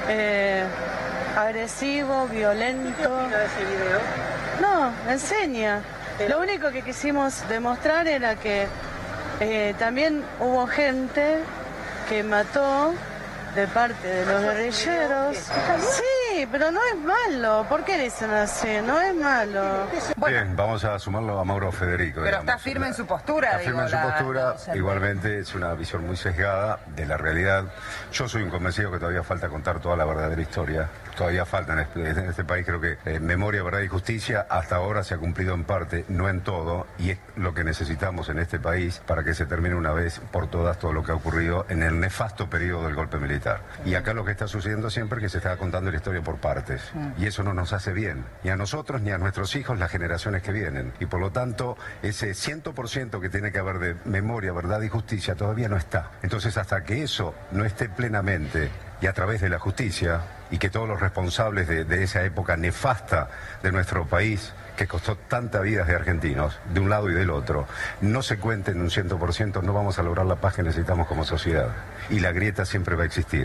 agresivo, violento. ¿Qué opina de ese video? No, enseña. Lo único que quisimos demostrar era que también hubo gente que mató de parte de los guerrilleros. Sí, Sí, pero no es malo. ¿Por qué dicen así? No es malo. Bien, vamos a sumarlo a Mauro Federico. Pero está firme en su postura. Está firme en su postura. Igualmente es una visión muy sesgada de la realidad. Yo soy un convencido que todavía falta contar toda la verdadera historia. Todavía falta en este país, creo que memoria, verdad y justicia hasta ahora se ha cumplido en parte, no en todo, y es lo que necesitamos en este país para que se termine una vez por todas todo lo que ha ocurrido en el nefasto periodo del golpe militar. Y acá lo que está sucediendo siempre es que se está contando la historia por partes, y eso no nos hace bien, ni a nosotros ni a nuestros hijos, las generaciones que vienen. Y por lo tanto, ese 100% que tiene que haber de memoria, verdad y justicia todavía no está. Entonces, hasta que eso no esté plenamente y a través de la justicia, y que todos los responsables de esa época nefasta de nuestro país, que costó tantas vidas de argentinos, de un lado y del otro, no se cuenten un 100%, no vamos a lograr la paz que necesitamos como sociedad. Y la grieta siempre va a existir.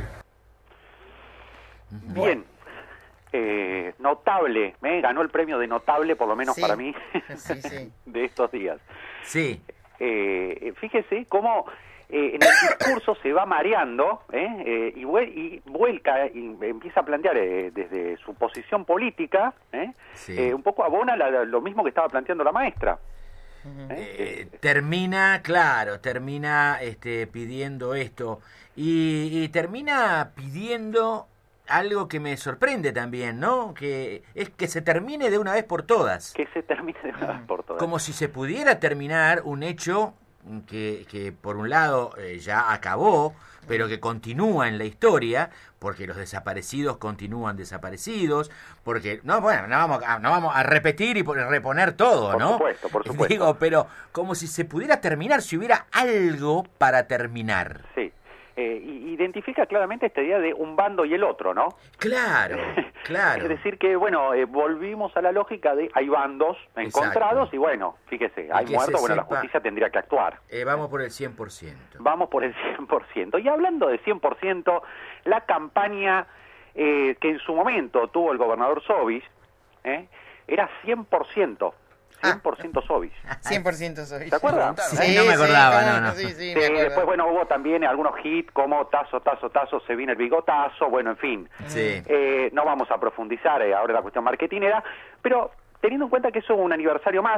Bien. Notable, ganó el premio de notable, por lo menos para mí, de estos días. Sí. Fíjese cómo en el discurso se va mareando y vuelca y empieza a plantear desde su posición política, un poco abona lo mismo que estaba planteando la maestra. Termina pidiendo esto y termina pidiendo algo que me sorprende también, ¿no? Que es que se termine de una vez por todas. Que se termine de una vez por todas. Como si se pudiera terminar un hecho que por un lado ya acabó, pero que continúa en la historia, porque los desaparecidos continúan desaparecidos, porque no vamos a repetir y reponer todo, ¿no? Por supuesto. Digo, pero como si se pudiera terminar, si hubiera algo para terminar. Sí. Identifica claramente esta idea de un bando y el otro, ¿no? Claro. Es decir que, volvimos a la lógica de hay bandos encontrados. Exacto. Y fíjese, hay muertos, la justicia tendría que actuar. Vamos por el 100%. Vamos por el 100%. Y hablando de 100%, la campaña que en su momento tuvo el gobernador Sovich, era 100%. 100% Sovich. 100% Sovich. ¿Se acuerdan? Sí, no me acordaba, no. Sí, después, hubo también algunos hits como tazo, se viene el bigotazo, en fin. Sí. No vamos a profundizar ahora en la cuestión marketinera, pero teniendo en cuenta que eso es un aniversario más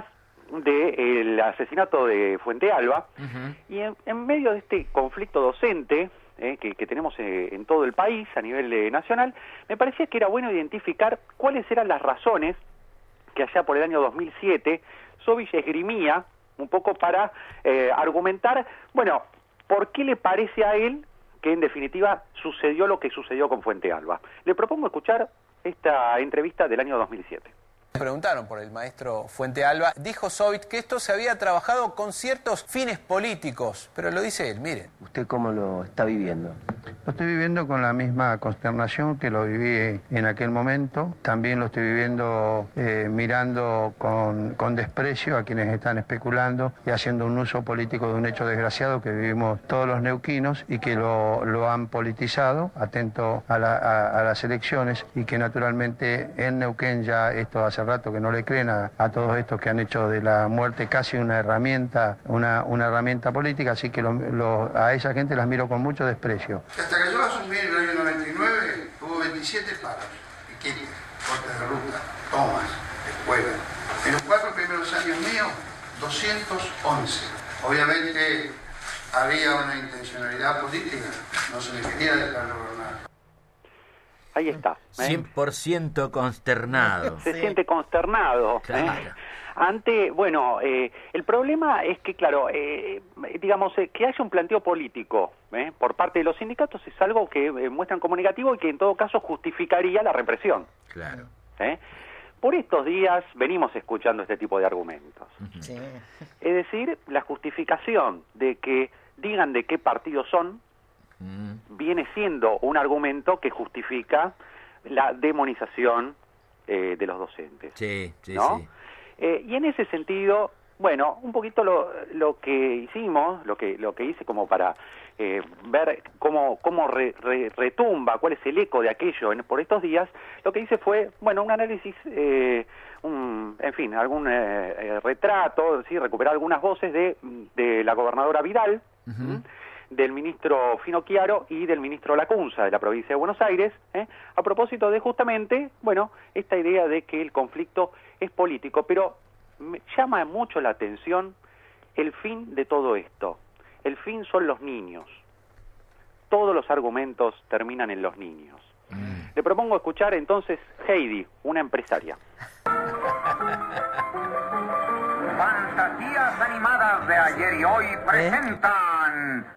del asesinato de Fuente Alba, y en medio de este conflicto docente que tenemos en todo el país a nivel nacional, me parecía que era bueno identificar cuáles eran las razones que allá por el año 2007 Sovich esgrimía un poco para argumentar, ¿por qué le parece a él que en definitiva sucedió lo que sucedió con Fuente Alba? Le propongo escuchar esta entrevista del año 2007. Preguntaron por el maestro Fuente Alba. Dijo Sovich que esto se había trabajado con ciertos fines políticos, pero lo dice él, miren. ¿Usted cómo lo está viviendo? Lo estoy viviendo con la misma consternación que lo viví en aquel momento. También lo estoy viviendo mirando con desprecio a quienes están especulando y haciendo un uso político de un hecho desgraciado que vivimos todos los neuquinos y que lo han politizado, atento a las elecciones, y que naturalmente en Neuquén ya esto hace rato que no le creen a todos estos que han hecho de la muerte casi una herramienta política, así que a esa gente las miro con mucho desprecio. Hasta que yo asumí en el año 99 hubo 27 paros, piquetes, cortes de ruta, tomas, escuelas. En los 4 primeros años míos, 211. Obviamente había una intencionalidad política, no se le quería dejar gobernar. Ahí está. 100% consternado. Se siente consternado. Claro. Ante, el problema es que, claro, que haya un planteo político por parte de los sindicatos es algo que muestran como negativo y que en todo caso justificaría la represión. Claro. Por estos días venimos escuchando este tipo de argumentos. Sí. Es decir, la justificación de que digan de qué partido son viene siendo un argumento que justifica la demonización de los docentes. Sí, ¿no? sí. Y en ese sentido, un poquito lo que hicimos, lo que hice como para ver cómo retumba, cuál es el eco de aquello por estos días, lo que hice fue, un análisis, algún retrato, ¿sí? Recuperar algunas voces de la gobernadora Vidal, del ministro Finocchiaro y del ministro Lacunza de la provincia de Buenos Aires, a propósito de justamente, bueno, esta idea de que el conflicto es político, pero me llama mucho la atención el fin de todo esto. El fin son los niños. Todos los argumentos terminan en los niños. Le propongo escuchar entonces Heidi, una empresaria. Fantasías animadas de ayer y hoy presentan...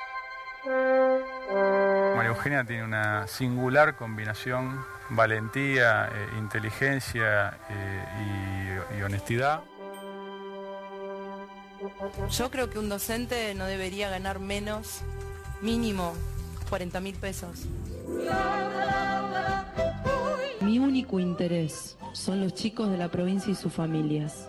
María Eugenia tiene una singular combinación, valentía, inteligencia y honestidad. Yo creo que un docente no debería ganar menos, mínimo 40.000 pesos. Mi único interés son los chicos de la provincia y sus familias.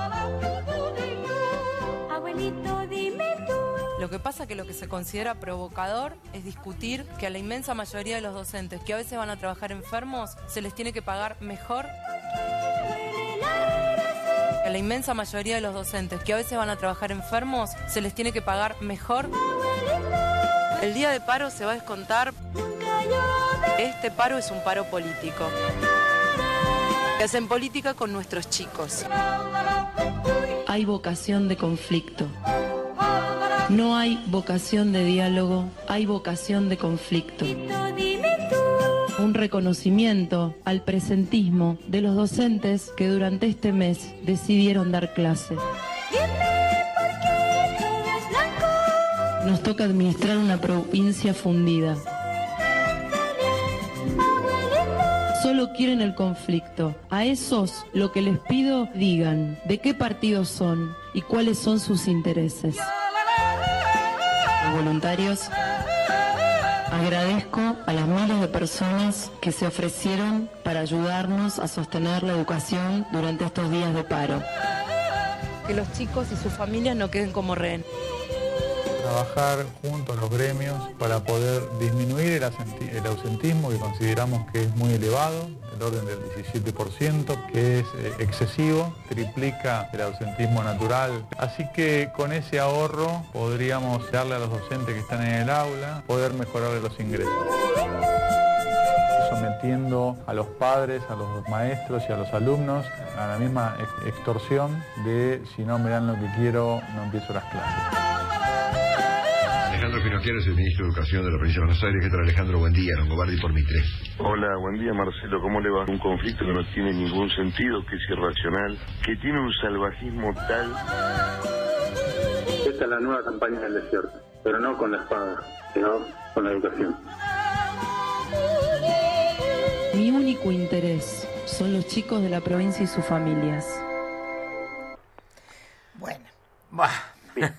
Abuelito, dime tú. Lo que pasa es que lo que se considera provocador es discutir que a la inmensa mayoría de los docentes que a veces van a trabajar enfermos se les tiene que pagar mejor. A la inmensa mayoría de los docentes que a veces van a trabajar enfermos se les tiene que pagar mejor. El día de paro se va a descontar. Este paro es un paro político. Que hacen política con nuestros chicos. Hay vocación de conflicto. No hay vocación de diálogo, hay vocación de conflicto. Un reconocimiento al presentismo de los docentes que durante este mes decidieron dar clase. Nos toca administrar una provincia fundida. Solo quieren el conflicto. A esos lo que les pido, digan de qué partidos son y cuáles son sus intereses. Los voluntarios, agradezco a las miles de personas que se ofrecieron para ayudarnos a sostener la educación durante estos días de paro. Que los chicos y sus familias no queden como rehén. Trabajar junto a los gremios para poder disminuir el ausentismo, que consideramos que es muy elevado, del orden del 17%, que es excesivo, triplica el ausentismo natural. Así que con ese ahorro podríamos darle a los docentes que están en el aula, poder mejorarle los ingresos. Sometiendo a los padres, a los maestros y a los alumnos a la misma extorsión de si no me dan lo que quiero, no empiezo las clases. Alejandro Finocchiaro es el ministro de Educación de la provincia de Buenos Aires. ¿Qué tal, Alejandro? Buen día, Longobardi por Mitre. Hola, buen día, Marcelo. ¿Cómo le va? Un conflicto que no tiene ningún sentido, que es irracional, que tiene un salvajismo tal... Esta es la nueva campaña del desierto, pero no con la espada, sino con la educación. Mi único interés son los chicos de la provincia y sus familias. Bueno. Bien.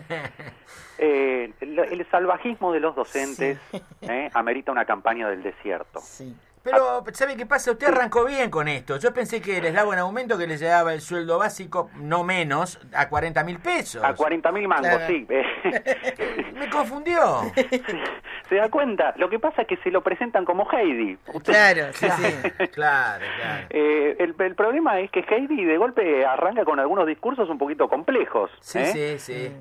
El salvajismo de los docentes amerita una campaña del desierto. Sí. Pero, ¿sabe qué pasa? Usted arrancó bien con esto. Yo pensé que les daba un aumento que les llegaba el sueldo básico, no menos, a 40.000 pesos. A 40.000 mangos, claro. Sí. Me confundió. ¿Se da cuenta? Lo que pasa es que se lo presentan como Heidi. Claro, sí. Claro. El problema es que Heidi de golpe arranca con algunos discursos un poquito complejos. Sí.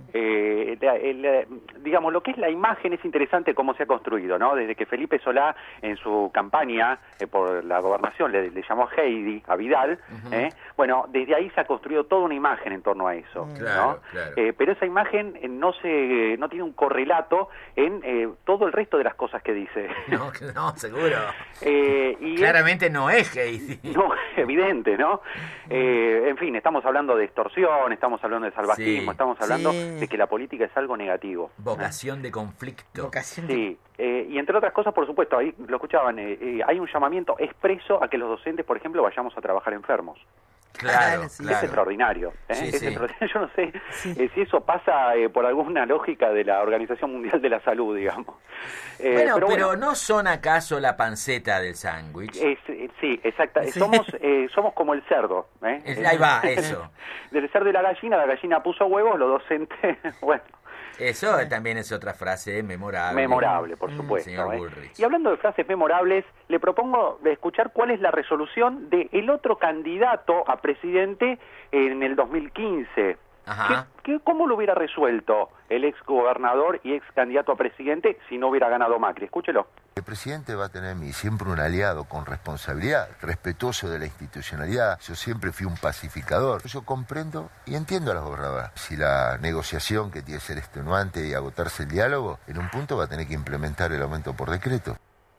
Digamos, lo que es la imagen es interesante cómo se ha construido, ¿no? Desde que Felipe Solá en su campaña por la gobernación le llamó Heidi a Vidal, bueno, desde ahí se ha construido toda una imagen en torno a eso, claro. Pero esa imagen no tiene un correlato en todo el resto de las cosas que dice. No, seguro. Y claramente no es Heidi. No, evidente, ¿no? En fin, estamos hablando de extorsión, estamos hablando de salvajismo, estamos hablando de que la política es algo negativo. Vocación de conflicto. Sí, y entre otras cosas, por supuesto, ahí lo escuchaban, hay un llamamiento expreso a que los docentes, por ejemplo, vayamos a trabajar enfermos. Claro. Es extraordinario. Sí. Yo no sé si eso pasa por alguna lógica de la Organización Mundial de la Salud, digamos. Pero ¿no son acaso la panceta del sándwich? Sí, exacto. Sí. Somos como el cerdo. Ahí va, eso. Del cerdo y la gallina puso huevos, los docentes, bueno. Eso también es otra frase memorable. Memorable, por supuesto. Señor Bullrich. Y hablando de frases memorables, le propongo escuchar cuál es la resolución del otro candidato a presidente en el 2015. ¿Cómo lo hubiera resuelto el ex gobernador y ex candidato a presidente si no hubiera ganado Macri? Escúchelo. El presidente va a tener siempre un aliado con responsabilidad, respetuoso de la institucionalidad. Yo siempre fui un pacificador. Yo comprendo y entiendo a las gobernadoras. Si la negociación, que tiene que ser extenuante y agotarse el diálogo, en un punto va a tener que implementar el aumento por decreto.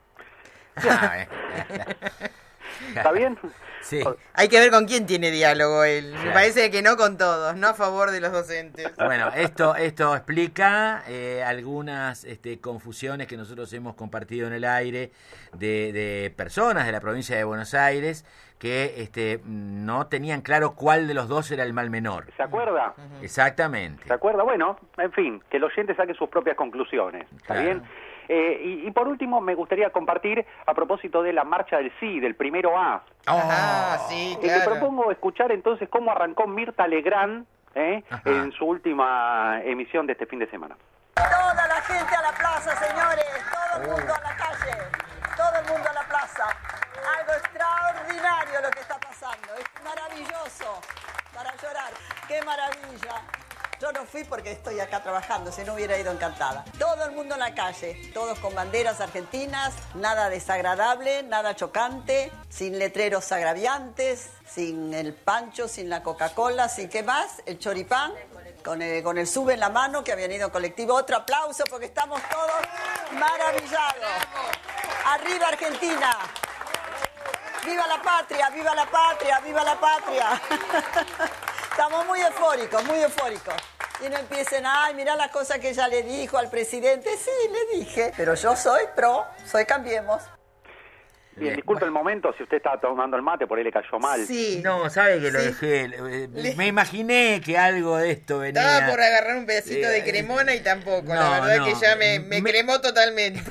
¿Está bien? Sí. Hay que ver con quién tiene diálogo él. Me parece que no con todos, no a favor de los docentes. Bueno, esto explica algunas confusiones que nosotros hemos compartido en el aire de personas de la provincia de Buenos Aires que no tenían claro cuál de los dos era el mal menor. ¿Se acuerda? Exactamente. ¿Se acuerda? Bueno, en fin, que el oyente saque sus propias conclusiones. ¿Está bien? Y por último, me gustaría compartir, a propósito de la marcha del sí, del primero A. Sí, claro. Le propongo escuchar entonces cómo arrancó Mirta Legrand en su última emisión de este fin de semana. Toda la gente a la plaza, señores, todo el mundo a la calle, todo el mundo a la plaza. Algo extraordinario lo que está pasando, es maravilloso, para llorar, qué maravilla. Yo no fui porque estoy acá trabajando, si no hubiera ido encantada. Todo el mundo en la calle, todos con banderas argentinas, nada desagradable, nada chocante, sin letreros agraviantes, sin el pancho, sin la Coca-Cola, sin qué más, el choripán, con el sube en la mano que habían ido en colectivo. Otro aplauso porque estamos todos maravillados. ¡Arriba Argentina! ¡Viva la patria, viva la patria, viva la patria! Estamos muy eufóricos, muy eufóricos. Y no empiecen, ay, mirá la cosa que ella le dijo al presidente. Sí, le dije, pero yo soy pro, soy Cambiemos. Bien, disculpe el momento, si usted estaba tomando el mate, por ahí le cayó mal. Sí. No, sabe que lo dejé. Me imaginé que algo de esto venía. Estaba por agarrar un pedacito de cremona y tampoco. La verdad que ya me cremó totalmente.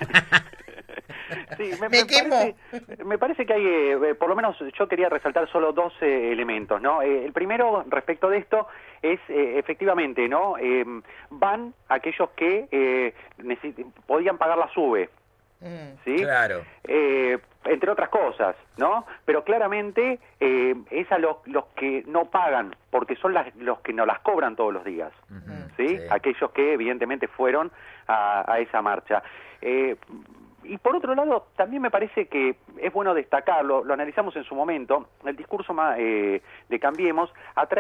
Sí, me parece que hay, por lo menos yo quería resaltar solo dos elementos, ¿no? El primero, respecto de esto, es efectivamente, ¿no? Van aquellos que podían pagar la SUBE, ¿sí? Claro. Entre otras cosas, ¿no? Pero claramente es a los que no pagan, porque son los que no las cobran todos los días, ¿sí? Aquellos que evidentemente fueron a esa marcha. Y por otro lado, también me parece que es bueno destacarlo, lo analizamos en su momento, el discurso de Cambiemos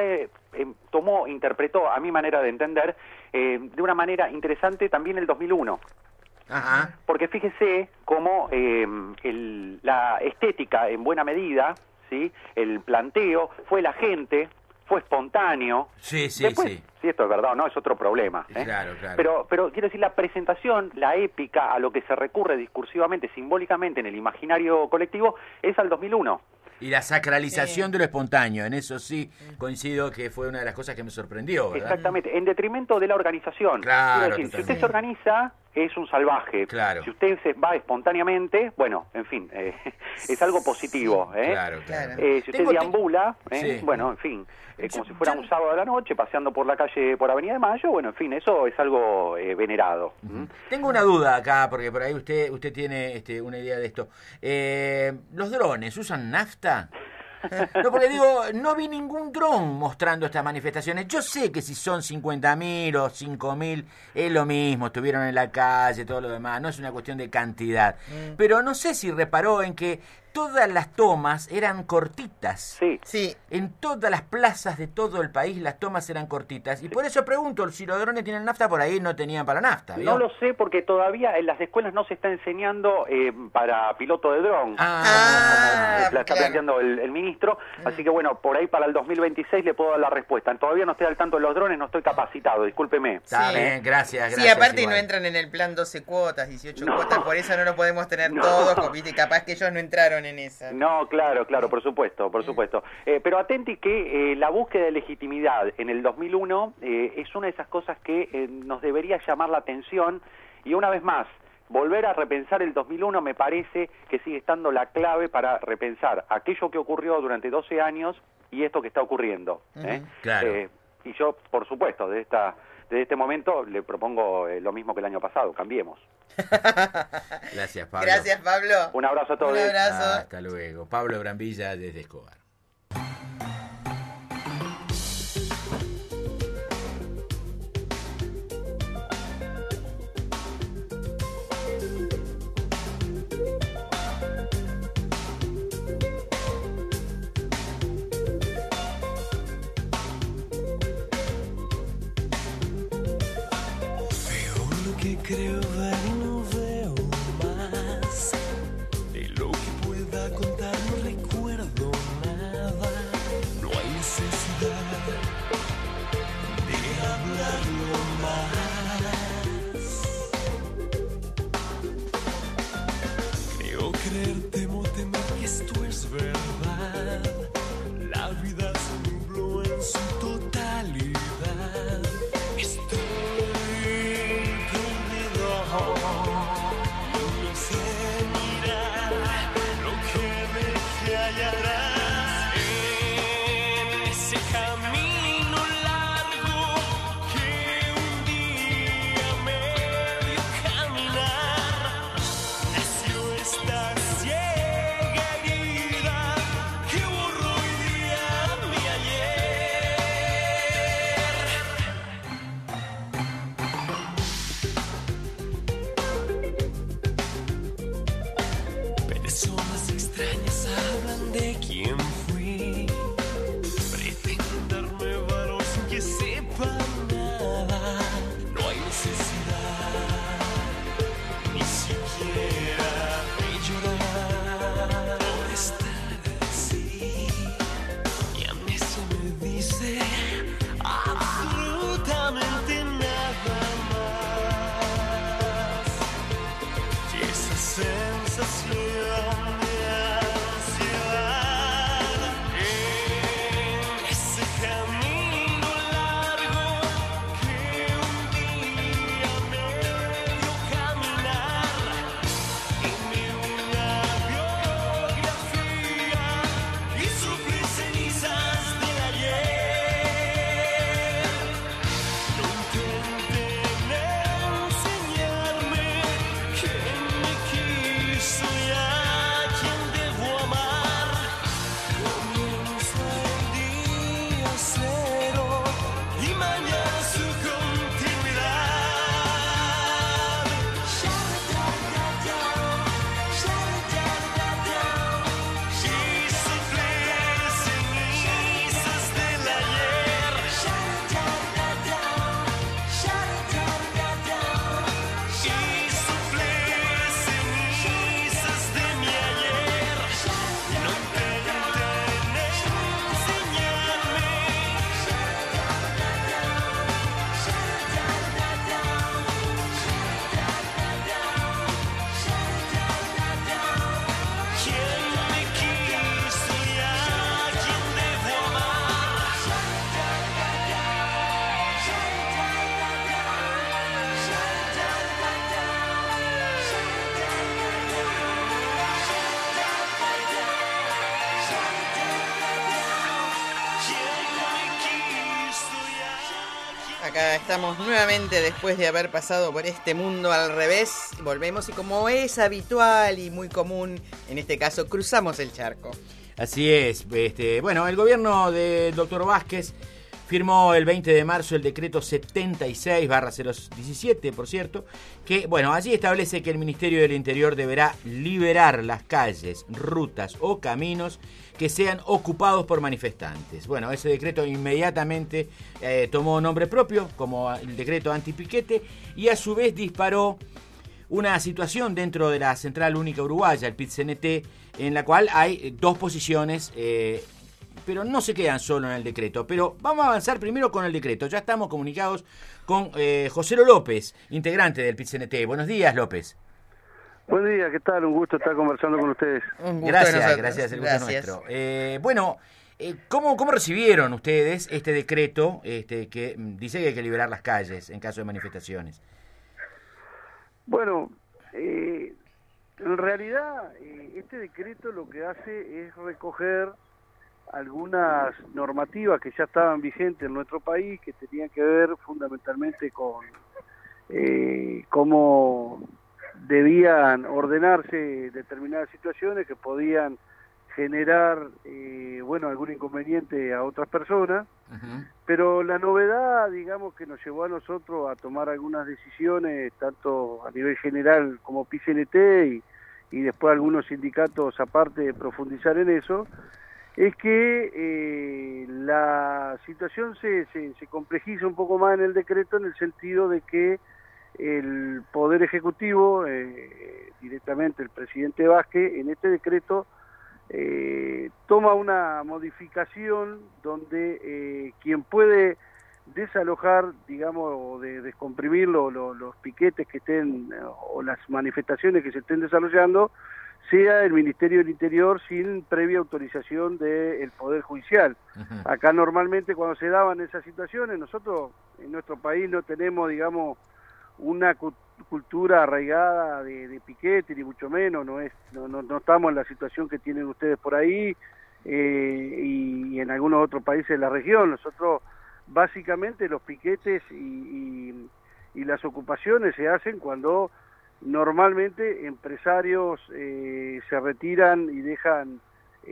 interpretó, a mi manera de entender, de una manera interesante también el 2001. Ajá. Porque fíjese cómo la estética, en buena medida, ¿sí? El planteo, fue la gente, fue espontáneo. Sí, Después, sí. Si esto es verdad o no, es otro problema. Claro. Pero quiero decir, la presentación, la épica, a lo que se recurre discursivamente, simbólicamente en el imaginario colectivo, es al 2001. Y la sacralización de lo espontáneo, en eso sí coincido que fue una de las cosas que me sorprendió, ¿verdad? Exactamente, en detrimento de la organización. Claro, decir, si usted se organiza, es un salvaje. Claro. Si usted se va espontáneamente, bueno, en fin, es algo positivo. Claro. Si usted deambula, bueno, en fin, como si fuera un sábado de la noche, paseando por la calle, por Avenida de Mayo, bueno, en fin, eso es algo venerado. Tengo una duda acá, porque por ahí usted tiene una idea de esto. ¿Los drones usan nafta? No, porque digo, no vi ningún dron mostrando estas manifestaciones. Yo sé que si son 50.000 o 5.000 es lo mismo, estuvieron en la calle, todo lo demás, no es una cuestión de cantidad. Pero no sé si reparó en que todas las tomas eran cortitas. Sí. En todas las plazas de todo el país las tomas eran cortitas. Y por eso pregunto, si los drones tienen nafta, por ahí no tenían para nafta, ¿vio? No lo sé, porque todavía en las escuelas no se está enseñando para piloto de dron. La está planteando el ministro. Así que bueno, por ahí para el 2026 le puedo dar la respuesta. Todavía no estoy al tanto de los drones, no estoy capacitado, discúlpeme. Está bien, gracias. Sí, aparte igual. No entran en el plan 12 cuotas, 18 cuotas, por eso no lo podemos tener todos, ¿viste? Capaz que ellos no entraron en esa. No, claro, por supuesto. Pero atenti que la búsqueda de legitimidad en el 2001 es una de esas cosas que nos debería llamar la atención, y una vez más, volver a repensar el 2001 me parece que sigue estando la clave para repensar aquello que ocurrió durante 12 años y esto que está ocurriendo. Claro. Y yo, por supuesto, desde este momento le propongo lo mismo que el año pasado, Cambiemos. Gracias, Pablo. Gracias, Pablo. Un abrazo a todos. Un abrazo. Hasta luego. Pablo Brambilla desde Escobar. creo ver y no veo más. De lo que pueda contar no recuerdo nada. No hay necesidad de hablarlo más. Creo creer, temo temer que esto es verdad. La vida se nubló en su totalidad. Estoy perdido. No sé mirar lo que dejé allá atrás. En ese camino largo que un día me dio caminar, nació esta ciega herida que borró hoy día mi ayer. Personas extrañas hablan de quién fui. Pretenden darme valor sin que sepan nada. No hay necesidad ni siquiera de llorar por estar así. Y a mí eso me dice absolutamente nada más que esa sensación de ansiedad. En ese camino largo que un día me dio caminar, tomé una biografía y sufrí cenizas del ayer. No intenten enseñarme quién me quiso y a quién debo amar. Comienza el día cero y mañana su continuidad. Y sufrí cenizas del ayer. Y sufrí cenizas de mi ayer. No intenten enseñarme. ¿Quién me quiso y a quién debo amar? Acá estamos nuevamente después de haber pasado por este mundo al revés. Volvemos y como es habitual y muy común, en este caso cruzamos el charco. Así es. Bueno, el gobierno del doctor Vázquez firmó el 20 de marzo el decreto 76/017, por cierto, que, bueno, allí establece que el Ministerio del Interior deberá liberar las calles, rutas o caminos que sean ocupados por manifestantes. Bueno, ese decreto inmediatamente tomó nombre propio, como el decreto antipiquete, y a su vez disparó una situación dentro de la Central Única Uruguaya, el PIT-CNT, en la cual hay dos posiciones, pero no se quedan solo en el decreto. Pero vamos a avanzar primero con el decreto. Ya estamos comunicados con José López, integrante del PIT-CNT. Buenos días, López. Buen día, ¿qué tal? Un gusto estar conversando con ustedes. Gracias, el gusto es nuestro. Bueno, ¿cómo recibieron ustedes este decreto que dice que hay que liberar las calles en caso de manifestaciones? Bueno, en realidad este decreto lo que hace es recoger algunas normativas que ya estaban vigentes en nuestro país, que tenían que ver fundamentalmente con cómo debían ordenarse determinadas situaciones que podían generar algún inconveniente a otras personas. Uh-huh. Pero la novedad, digamos, que nos llevó a nosotros a tomar algunas decisiones, tanto a nivel general como PIT-CNT y después algunos sindicatos, aparte de profundizar en eso, es que la situación se complejiza un poco más en el decreto, en el sentido de que el Poder Ejecutivo, directamente el presidente Vázquez, en este decreto toma una modificación donde quien puede desalojar, digamos, o de descomprimir los piquetes que estén o las manifestaciones que se estén desarrollando, sea el Ministerio del Interior sin previa autorización del Poder Judicial. Acá normalmente cuando se daban esas situaciones, nosotros en nuestro país no tenemos, digamos, una cultura arraigada de piquete, ni mucho menos, no estamos en la situación que tienen ustedes por ahí y en algunos otros países de la región. Nosotros básicamente los piquetes y las ocupaciones se hacen cuando normalmente empresarios se retiran y dejan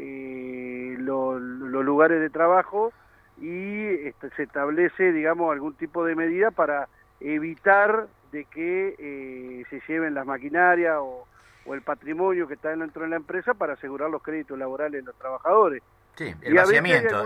los lugares de trabajo y se establece, digamos, algún tipo de medida para evitar de que se lleven las maquinarias o el patrimonio que está dentro de la empresa para asegurar los créditos laborales de los trabajadores. Sí, el vaciamiento.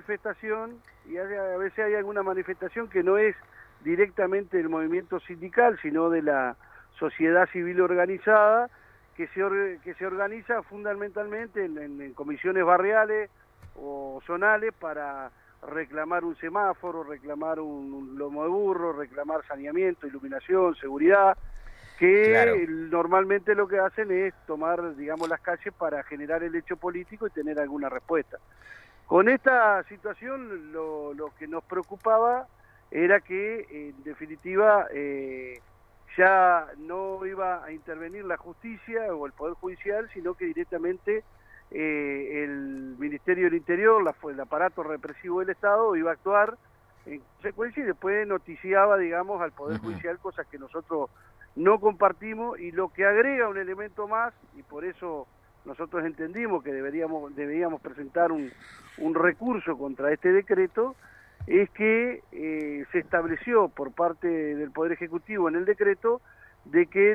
Y a veces hay alguna manifestación que no es directamente del movimiento sindical, sino de la sociedad civil organizada, que se organiza fundamentalmente en comisiones barriales o zonales para reclamar un semáforo, reclamar un lomo de burro, reclamar saneamiento, iluminación, seguridad, que normalmente lo que hacen es tomar, digamos, las calles para generar el hecho político y tener alguna respuesta. Con esta situación lo que nos preocupaba era que, en definitiva, ya no iba a intervenir la justicia o el Poder Judicial, sino que directamente el Ministerio del Interior, el aparato represivo del Estado, iba a actuar en consecuencia y después noticiaba, digamos, al Poder Judicial, cosas que nosotros no compartimos, y lo que agrega un elemento más, y por eso nosotros entendimos que deberíamos presentar un recurso contra este decreto, es que se estableció por parte del Poder Ejecutivo en el decreto de que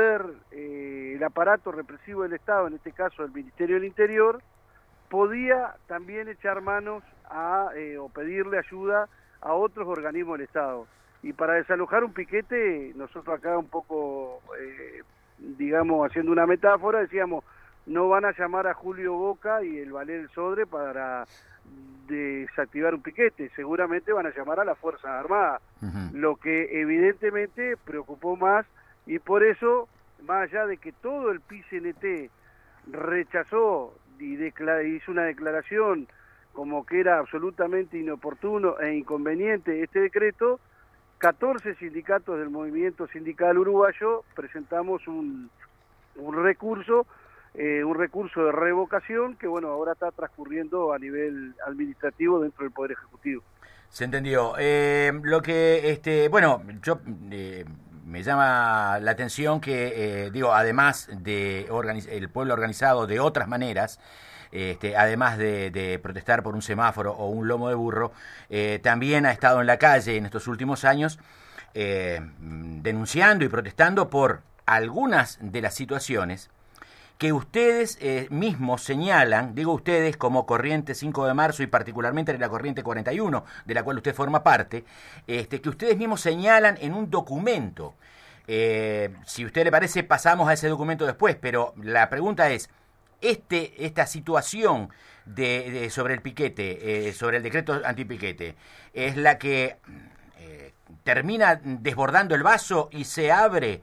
el aparato represivo del Estado, en este caso el Ministerio del Interior, podía también echar manos o pedirle ayuda a otros organismos del Estado. Y para desalojar un piquete, nosotros acá un poco, digamos, haciendo una metáfora, decíamos, no van a llamar a Julio Boca y el Valer del Sodre para desactivar un piquete, seguramente van a llamar a las Fuerzas Armadas, lo que evidentemente preocupó más, y por eso, más allá de que todo el PCNT rechazó y hizo una declaración como que era absolutamente inoportuno e inconveniente este decreto, 14 sindicatos del movimiento sindical uruguayo presentamos un recurso de revocación que, bueno, ahora está transcurriendo a nivel administrativo dentro del Poder Ejecutivo. Se entendió. Lo que, bueno, yo me llama la atención que, además de el pueblo organizado de otras maneras, además de protestar por un semáforo o un lomo de burro, también ha estado en la calle en estos últimos años denunciando y protestando por algunas de las situaciones que ustedes mismos señalan, digo ustedes como Corriente 5 de Marzo y particularmente de la Corriente 41, de la cual usted forma parte, que ustedes mismos señalan en un documento. Si a usted le parece, pasamos a ese documento después, pero la pregunta es, esta situación sobre el piquete, sobre el decreto antipiquete, es la que termina desbordando el vaso y se abre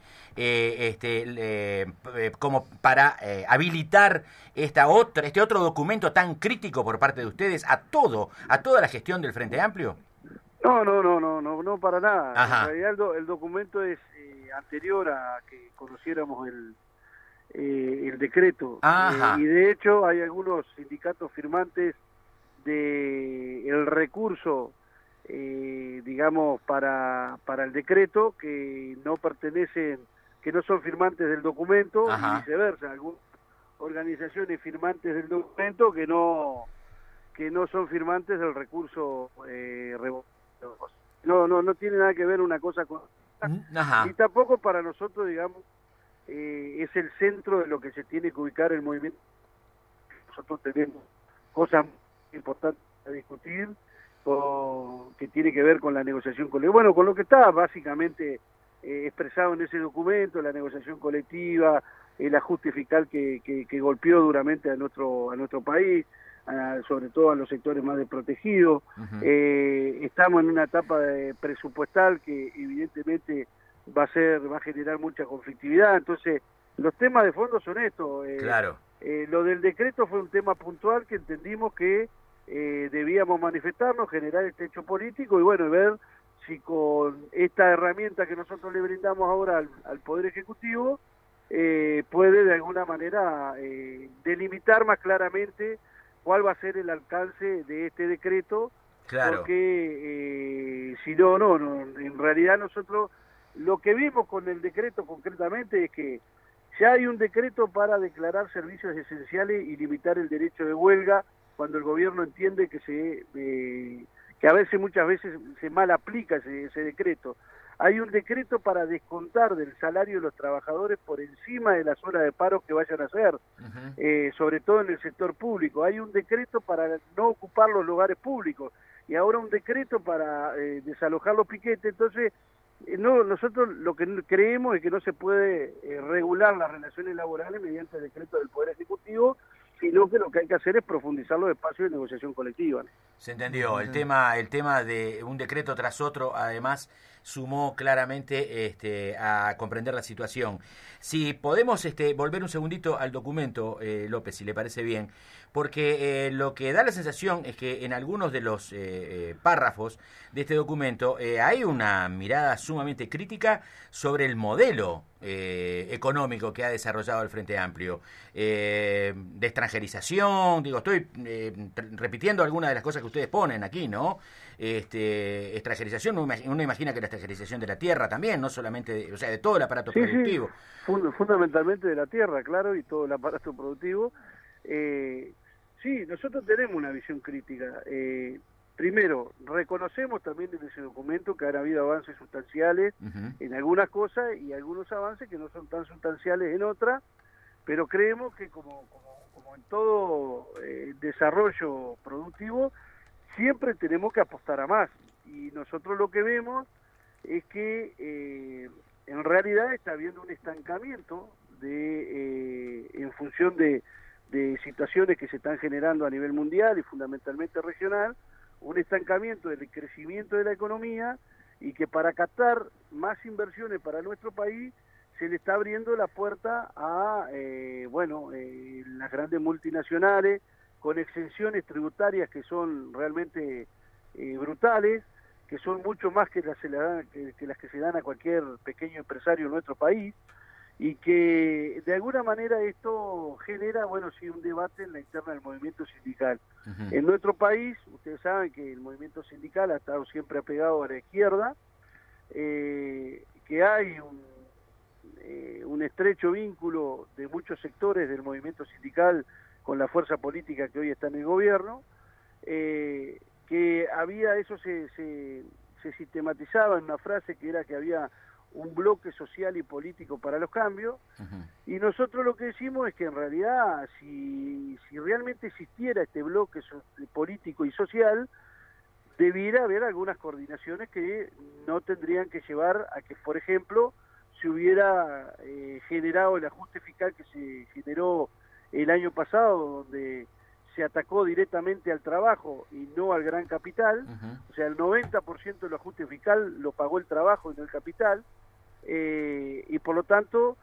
como para habilitar este otro documento tan crítico por parte de ustedes a toda la gestión del Frente Amplio. No para nada. Ajá. En realidad el documento es anterior a que conociéramos el decreto. Y de hecho hay algunos sindicatos firmantes del recurso, digamos, para el decreto, que no pertenecen, que no son firmantes del documento. Ajá. Y viceversa, algunas organizaciones firmantes del documento que no son firmantes del recurso no tiene nada que ver una cosa con Ajá. y tampoco para nosotros, digamos, es el centro de lo que se tiene que ubicar el movimiento. Nosotros tenemos cosas importantes a discutir que tiene que ver con la negociación colectiva, bueno, con lo que está básicamente expresado en ese documento, la negociación colectiva, el ajuste fiscal que golpeó duramente a nuestro país, sobre todo a los sectores más desprotegidos. Estamos en una etapa presupuestal que evidentemente va a generar mucha conflictividad. Entonces, los temas de fondo son estos. Claro. Lo del decreto fue un tema puntual que entendimos que debíamos manifestarnos, generar este hecho político y bueno, ver si con esta herramienta que nosotros le brindamos ahora al Poder Ejecutivo puede de alguna manera delimitar más claramente cuál va a ser el alcance de este decreto. Claro. Porque si no, en realidad nosotros lo que vimos con el decreto concretamente es que ya hay un decreto para declarar servicios esenciales y limitar el derecho de huelga cuando el gobierno entiende que a veces, muchas veces, se mal aplica ese decreto. Hay un decreto para descontar del salario de los trabajadores por encima de las horas de paro que vayan a hacer, sobre todo en el sector público. Hay un decreto para no ocupar los lugares públicos y ahora un decreto para desalojar los piquetes. Entonces, nosotros lo que creemos es que no se puede regular las relaciones laborales mediante el decreto del Poder Ejecutivo, sino que lo que hay que hacer es profundizar los espacios de negociación colectiva, ¿no? Se entendió. El tema de un decreto tras otro, además, sumó claramente a comprender la situación. Si podemos volver un segundito al documento, López, si le parece bien, porque lo que da la sensación es que en algunos de los párrafos de este documento hay una mirada sumamente crítica sobre el modelo económico que ha desarrollado el Frente Amplio, de extranjerización, estoy repitiendo algunas de las cosas que ustedes ponen aquí, ¿no? Extranjerización, uno imagina que la extranjerización de la tierra también, no solamente, de todo el aparato productivo. Sí, fundamentalmente de la tierra, claro, y todo el aparato productivo. Sí, nosotros tenemos una visión crítica. Primero, reconocemos también en ese documento que han habido avances sustanciales en algunas cosas y algunos avances que no son tan sustanciales en otras, pero creemos que como en todo desarrollo productivo, siempre tenemos que apostar a más. Y nosotros lo que vemos es que en realidad está habiendo un estancamiento en función de situaciones que se están generando a nivel mundial y fundamentalmente regional, un estancamiento del crecimiento de la economía y que para captar más inversiones para nuestro país se le está abriendo la puerta a las grandes multinacionales con exenciones tributarias que son realmente brutales, que son mucho más que las que se dan a cualquier pequeño empresario en nuestro país, y que de alguna manera esto genera, un debate en la interna del movimiento sindical. En nuestro país, ustedes saben que el movimiento sindical ha estado siempre apegado a la izquierda, que hay un estrecho vínculo de muchos sectores del movimiento sindical con la fuerza política que hoy está en el gobierno, que había, eso se sistematizaba en una frase que era que había un bloque social y político para los cambios, y nosotros lo que decimos es que en realidad si realmente existiera este bloque político y social, debiera haber algunas coordinaciones que no tendrían que llevar a que, por ejemplo, se hubiera generado el ajuste fiscal que se generó el año pasado, donde se atacó directamente al trabajo y no al gran capital. O sea, el 90% del ajuste fiscal lo pagó el trabajo y no el capital, y por lo tanto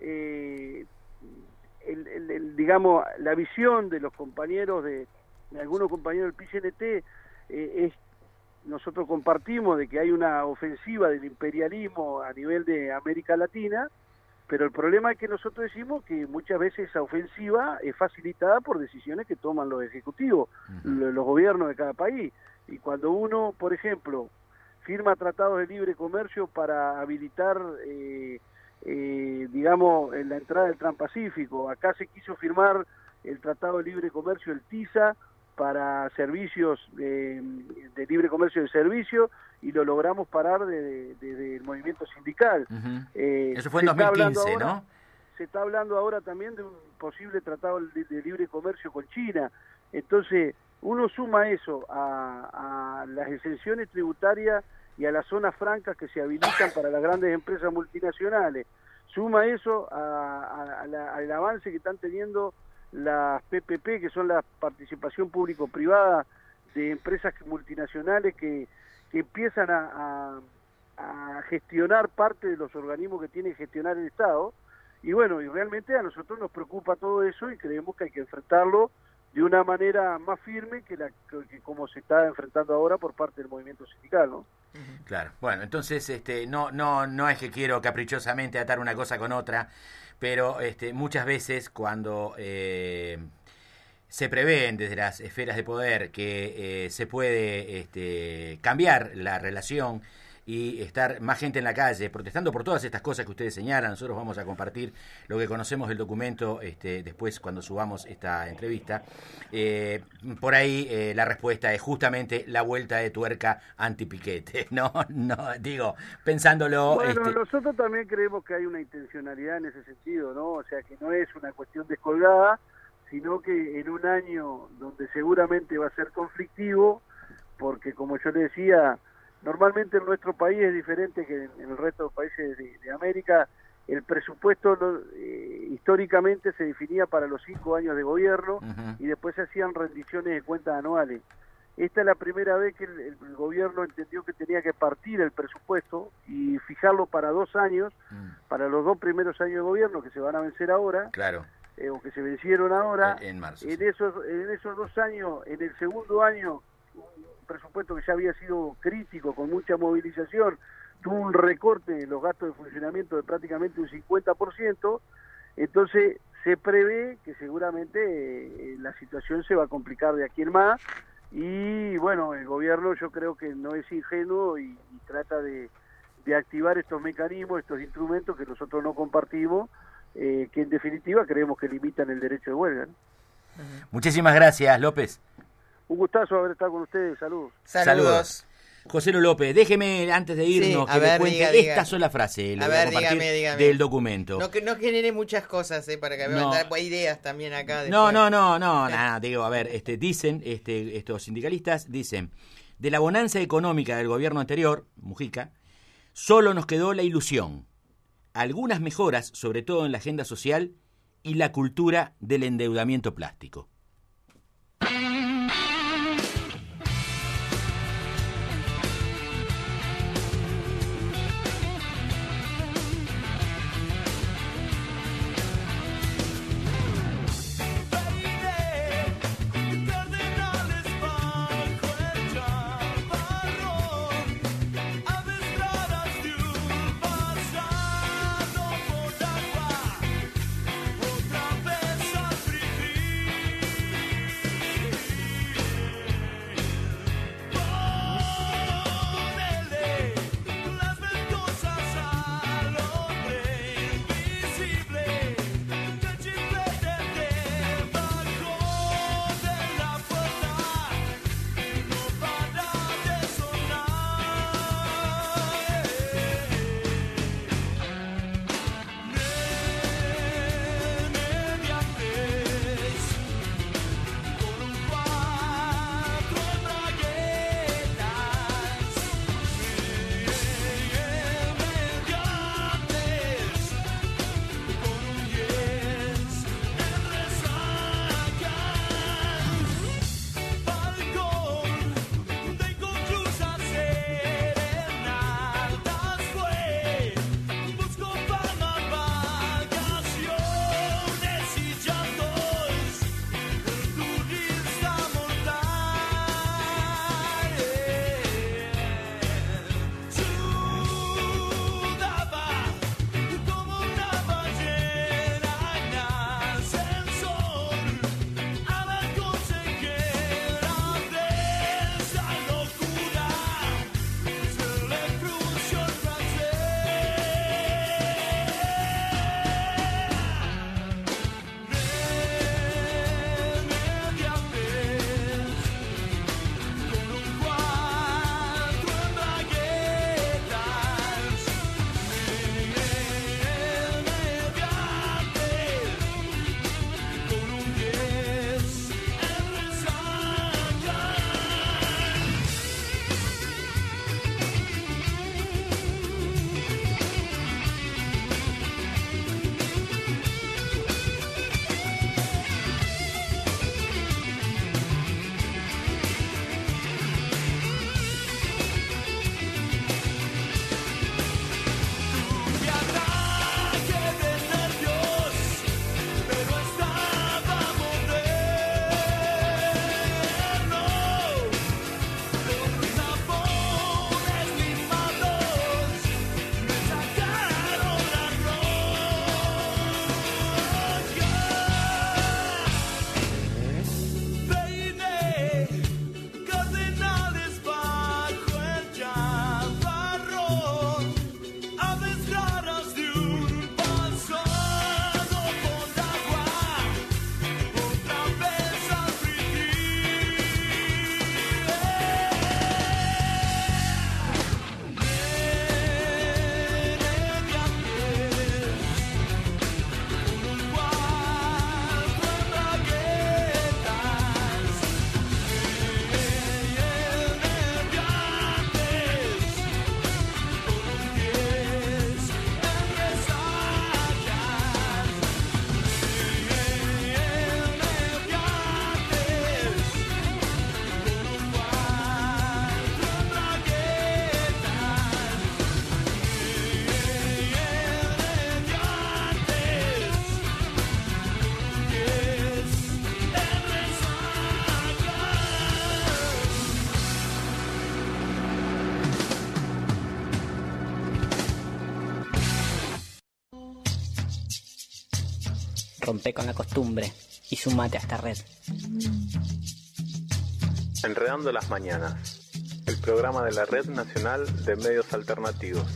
la visión de los compañeros de algunos compañeros del PCNT nosotros compartimos de que hay una ofensiva del imperialismo a nivel de América Latina, pero el problema es que nosotros decimos que muchas veces esa ofensiva es facilitada por decisiones que toman los ejecutivos, los gobiernos de cada país. Y cuando uno, por ejemplo, firma tratados de libre comercio para habilitar, en la entrada del Transpacífico, acá se quiso firmar el tratado de libre comercio, el TISA, para servicios de libre comercio de servicio, y lo logramos parar desde el movimiento sindical. Eso fue en 2015, ¿no? Se está hablando ahora también de un posible tratado de libre comercio con China. Entonces, uno suma eso a las exenciones tributarias y a las zonas francas que se habilitan para las grandes empresas multinacionales. Suma eso al avance que están teniendo las PPP, que son la participación público-privada de empresas multinacionales que empiezan a gestionar parte de los organismos que tiene que gestionar el Estado. Y bueno, y realmente a nosotros nos preocupa todo eso y creemos que hay que enfrentarlo de una manera más firme que como se está enfrentando ahora por parte del movimiento sindical, ¿no? Claro. Bueno, entonces no es que quiero caprichosamente atar una cosa con otra, pero muchas veces cuando se prevén desde las esferas de poder que se puede cambiar la relación y estar más gente en la calle protestando por todas estas cosas que ustedes señalan. Nosotros vamos a compartir lo que conocemos del documento después cuando subamos esta entrevista. Por ahí la respuesta es justamente la vuelta de tuerca anti-piquete, no digo, pensándolo... Bueno, nosotros también creemos que hay una intencionalidad en ese sentido, ¿no? O sea, que no es una cuestión descolgada, sino que en un año donde seguramente va a ser conflictivo, porque como yo le decía, normalmente en nuestro país es diferente que en el resto de los países de América. El presupuesto históricamente se definía para los 5 años de gobierno y después se hacían rendiciones de cuentas anuales. Esta es la primera vez que el gobierno entendió que tenía que partir el presupuesto y fijarlo para 2 años, para los 2 primeros años de gobierno que se van a vencer ahora. Claro. O que se vencieron ahora. En marzo. En esos 2 años, en el segundo año, un presupuesto que ya había sido crítico, con mucha movilización, tuvo un recorte de los gastos de funcionamiento de prácticamente un 50%, entonces se prevé que seguramente la situación se va a complicar de aquí en más, y bueno, el gobierno yo creo que no es ingenuo y trata de activar estos mecanismos, estos instrumentos que nosotros no compartimos, que en definitiva creemos que limitan el derecho de huelga, ¿no? Muchísimas gracias, López. Un gustazo haber estado con ustedes, saludos. Saludos. José López, déjeme antes de irnos que le cuente esta sola frase. Dígame. Del documento. No genere muchas cosas, para que hay ideas también acá. Nada, digo, a ver, dicen, estos sindicalistas dicen, de la bonanza económica del gobierno anterior, Mujica, solo nos quedó la ilusión, algunas mejoras, sobre todo en la agenda social y la cultura del endeudamiento plástico. Rompe con la costumbre y sumate a esta red. Enredando las mañanas, el programa de la Red Nacional de Medios Alternativos.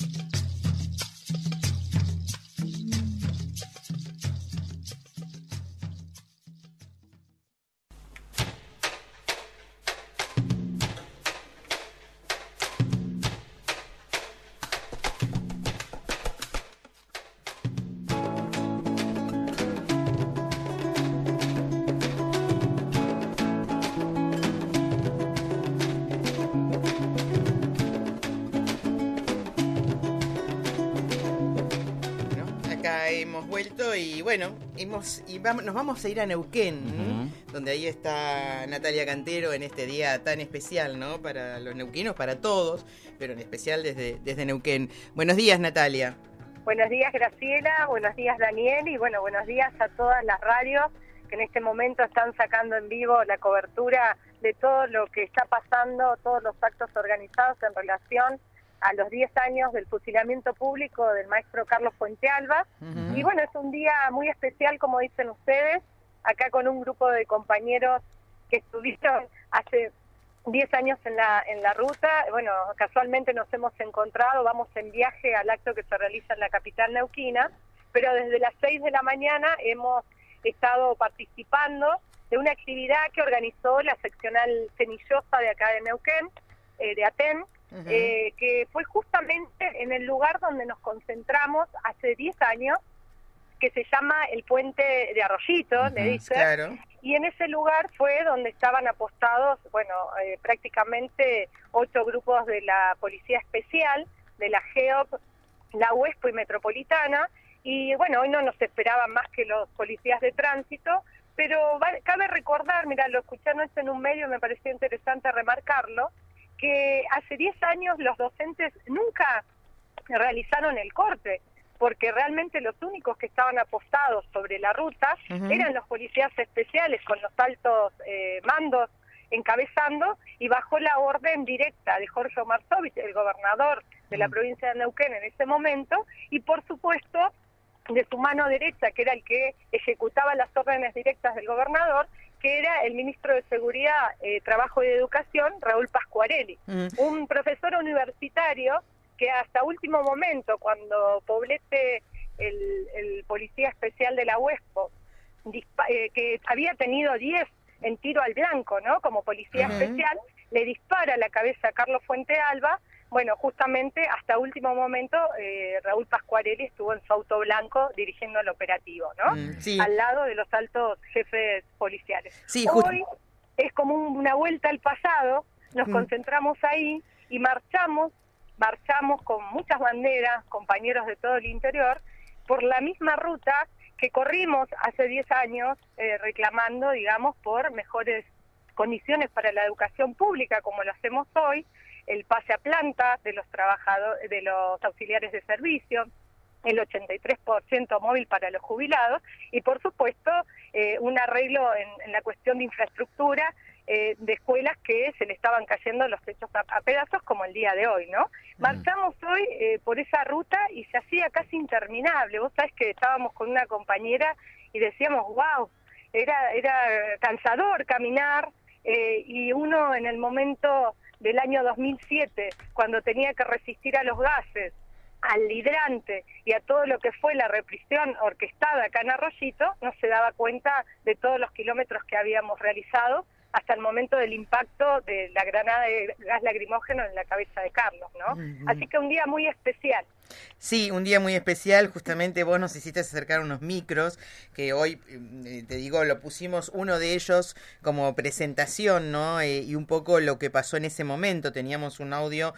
Nos vamos a ir a Neuquén, donde ahí está Natalia Cantero en este día tan especial, ¿no? Para los neuquinos, para todos, pero en especial desde Neuquén. Buenos días, Natalia. Buenos días, Graciela. Buenos días, Daniel. Y bueno, buenos días a todas las radios que en este momento están sacando en vivo la cobertura de todo lo que está pasando, todos los actos organizados en relación a los 10 años del fusilamiento público del maestro Carlos Fuentealba. Y bueno, es un día muy especial, como dicen ustedes, acá con un grupo de compañeros que estuvieron hace 10 años en la ruta. Bueno, casualmente nos hemos encontrado, vamos en viaje al acto que se realiza en la capital neuquina, pero desde las 6 de la mañana hemos estado participando de una actividad que organizó la seccional Cenillosa de acá de Neuquén, de Aten, que fue justamente en el lugar donde nos concentramos hace 10 años, que se llama el Puente de Arroyito, le dice, claro. Y en ese lugar fue donde estaban apostados, bueno, prácticamente 8 grupos de la Policía Especial, de la GEOP, la UESPO y Metropolitana, y bueno, hoy no nos esperaban más que los policías de tránsito, pero cabe recordar, mira, lo escuché anoche en un medio, me pareció interesante remarcarlo, que hace 10 años los docentes nunca realizaron el corte, porque realmente los únicos que estaban apostados sobre la ruta eran los policías especiales con los altos mandos encabezando, y bajo la orden directa de Jorge Marsovich, el gobernador de la provincia de Neuquén en ese momento, y por supuesto de su mano derecha, que era el que ejecutaba las órdenes directas del gobernador, que era el ministro de Seguridad, Trabajo y Educación, Raúl Pascuarelli, un profesor universitario que hasta último momento, cuando Poblete, el policía especial de la UESPO, que había tenido 10 en tiro al blanco, ¿no? Como policía especial, le dispara a la cabeza a Carlos Fuentealba. Bueno, justamente hasta último momento Raúl Pascuarelli estuvo en su auto blanco dirigiendo el operativo, ¿no? Sí. Al lado de los altos jefes policiales. Sí, hoy es como una vuelta al pasado, nos concentramos ahí y marchamos con muchas banderas, compañeros de todo el interior, por la misma ruta que corrimos hace 10 años reclamando, digamos, por mejores condiciones para la educación pública, como lo hacemos hoy, el pase a planta de los trabajadores, de los auxiliares de servicio, el 83% móvil para los jubilados, y por supuesto un arreglo en la cuestión de infraestructura de escuelas que se le estaban cayendo los techos a pedazos, como el día de hoy, ¿no? Marchamos hoy por esa ruta y se hacía casi interminable. Vos sabés que estábamos con una compañera y decíamos, wow, era cansador caminar, y uno en el momento del año 2007, cuando tenía que resistir a los gases, al hidrante y a todo lo que fue la represión orquestada acá en Arroyito, no se daba cuenta de todos los kilómetros que habíamos realizado hasta el momento del impacto de la granada de gas lacrimógeno en la cabeza de Carlos, ¿no? Así que un día muy especial. Sí, un día muy especial. Justamente vos nos hiciste acercar unos micros que hoy, te digo, lo pusimos uno de ellos como presentación, ¿no? Y un poco lo que pasó en ese momento. Teníamos un audio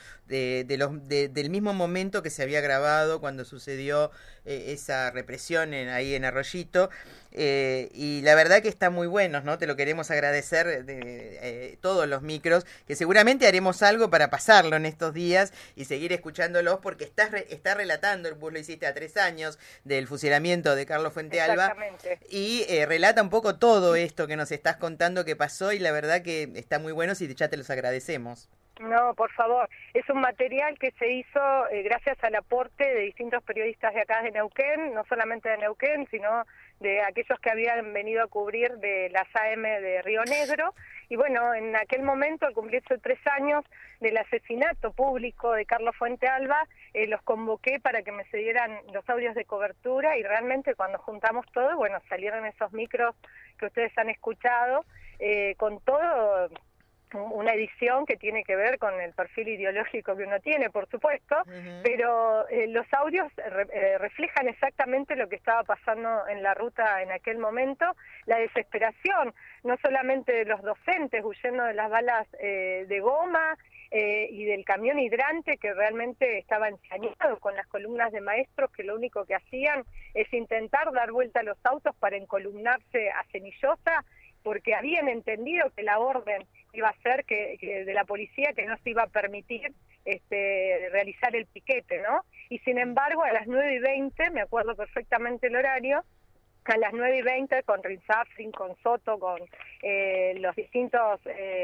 del mismo momento que se había grabado cuando sucedió esa represión ahí en Arroyito. Y la verdad que está muy buenos, ¿no? Te lo queremos agradecer de todos los micros, que seguramente haremos algo para pasarlo en estos días y seguir escuchándolos, porque está relatando, vos lo hiciste a 3 años del fusilamiento de Carlos Fuentealba, y relata un poco todo esto que nos estás contando que pasó, y la verdad que está muy bueno, y ya te los agradecemos. No, por favor. Es un material que se hizo gracias al aporte de distintos periodistas de acá de Neuquén, no solamente de Neuquén, sino de aquellos que habían venido a cubrir de las AM de Río Negro. Y bueno, en aquel momento, al cumplirse 3 años del asesinato público de Carlos Fuente Alba, los convoqué para que me cedieran los audios de cobertura, y realmente cuando juntamos todo, bueno, salieron esos micros que ustedes han escuchado, con todo una edición que tiene que ver con el perfil ideológico que uno tiene, por supuesto, pero los audios reflejan exactamente lo que estaba pasando en la ruta en aquel momento, la desesperación, no solamente de los docentes huyendo de las balas de goma y del camión hidrante que realmente estaba ensañado con las columnas de maestros que lo único que hacían es intentar dar vuelta a los autos para encolumnarse a Cenillosa, porque habían entendido que la orden iba a ser que de la policía que no se iba a permitir realizar el piquete, ¿no? Y sin embargo, a las 9:20, me acuerdo perfectamente el horario, a las 9:20 con Rinzafrin, con Soto, con los distintos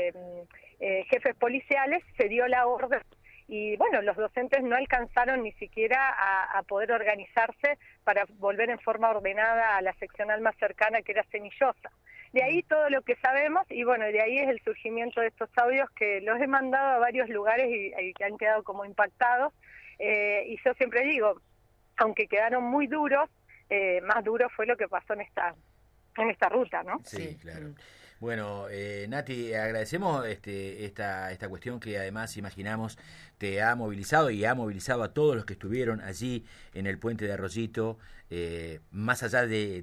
jefes policiales, se dio la orden. Y bueno, los docentes no alcanzaron ni siquiera a poder organizarse para volver en forma ordenada a la seccional más cercana, que era Cenillosa. De ahí todo lo que sabemos, y bueno, de ahí es el surgimiento de estos audios que los he mandado a varios lugares y que han quedado como impactados. Y yo siempre digo, aunque quedaron muy duros, más duro fue lo que pasó en esta ruta, ¿no? Sí, claro. Bueno, Nati, agradecemos esta cuestión que además imaginamos te ha movilizado y ha movilizado a todos los que estuvieron allí en el puente de Arroyito, más allá de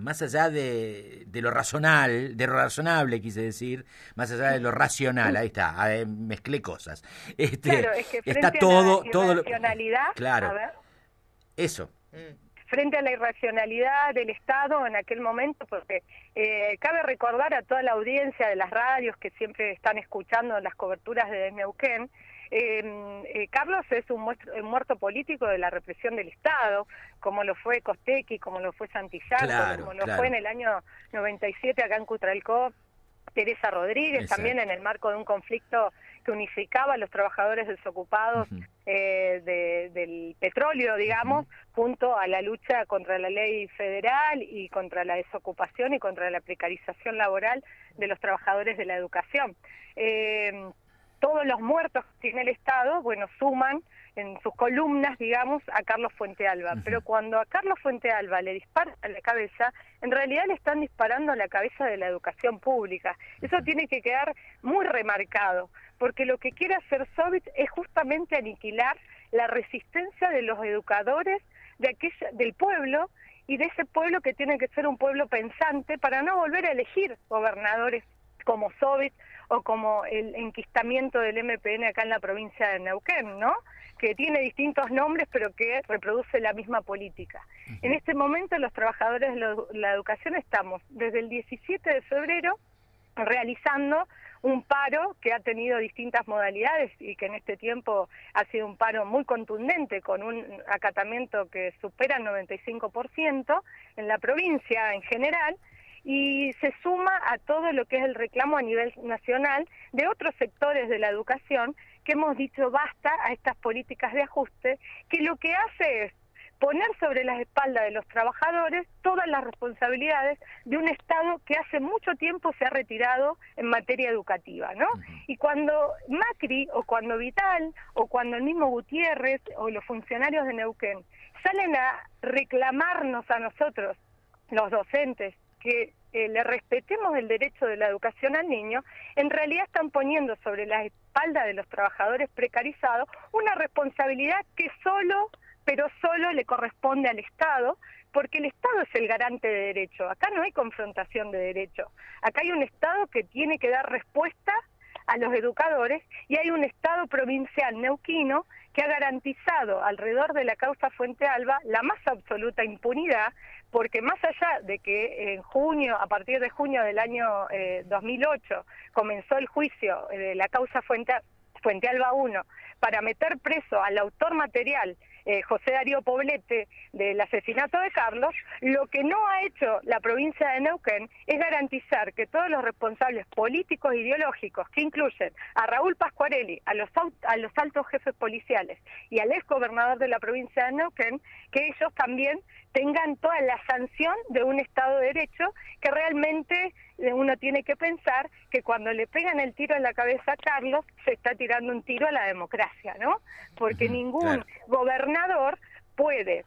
lo razonable, quise decir, más allá de lo racional, ahí está, mezclé cosas. Claro, es que está todo irracionalidad, claro, a ver. Eso. Frente a la irracionalidad del Estado en aquel momento, porque cabe recordar a toda la audiencia de las radios que siempre están escuchando las coberturas de Neuquén, Carlos es un muerto político de la represión del Estado, como lo fue Costequi, como lo fue Santillán, como lo fue en el año 97 acá en Cutralcó, Teresa Rodríguez. Exacto. También en el marco de un conflicto que unificaba a los trabajadores desocupados del petróleo, digamos, junto a la lucha contra la ley federal y contra la desocupación y contra la precarización laboral de los trabajadores de la educación. Todos los muertos que tiene el Estado, bueno, suman en sus columnas, digamos, a Carlos Fuente Alba. Pero cuando a Carlos Fuente Alba le disparan a la cabeza, en realidad le están disparando a la cabeza de la educación pública. Eso tiene que quedar muy remarcado, porque lo que quiere hacer Sovich es justamente aniquilar la resistencia de los educadores del pueblo, y de ese pueblo que tiene que ser un pueblo pensante para no volver a elegir gobernadores como Sovich o como el enquistamiento del MPN acá en la provincia de Neuquén, ¿no? Que tiene distintos nombres pero que reproduce la misma política. En este momento los trabajadores de la educación estamos desde el 17 de febrero realizando un paro que ha tenido distintas modalidades y que en este tiempo ha sido un paro muy contundente, con un acatamiento que supera el 95% en la provincia en general, y se suma a todo lo que es el reclamo a nivel nacional de otros sectores de la educación que hemos dicho basta a estas políticas de ajuste, que lo que hace es poner sobre las espaldas de los trabajadores todas las responsabilidades de un Estado que hace mucho tiempo se ha retirado en materia educativa, ¿no? Y cuando Macri, o cuando Vidal, o cuando el mismo Gutiérrez, o los funcionarios de Neuquén, salen a reclamarnos a nosotros, los docentes, que le respetemos el derecho de la educación al niño, en realidad están poniendo sobre la espalda de los trabajadores precarizados una responsabilidad que solo le corresponde al Estado, porque el Estado es el garante de derecho. Acá no hay confrontación de derecho. Acá hay un Estado que tiene que dar respuesta a los educadores, y hay un Estado provincial neuquino que ha garantizado alrededor de la causa Fuente Alba la más absoluta impunidad, porque más allá de que en junio, a partir de junio del año 2008, comenzó el juicio de la causa Fuente Alba 1 para meter preso al autor material José Darío Poblete del asesinato de Carlos, lo que no ha hecho la provincia de Neuquén es garantizar que todos los responsables políticos e ideológicos, que incluyen a Raúl Pascuarelli, a los altos jefes policiales y al ex gobernador de la provincia de Neuquén, que ellos también tengan toda la sanción de un Estado de Derecho, que realmente uno tiene que pensar que cuando le pegan el tiro en la cabeza a Carlos, se está tirando un tiro a la democracia, ¿no? Porque ningún gobernador puede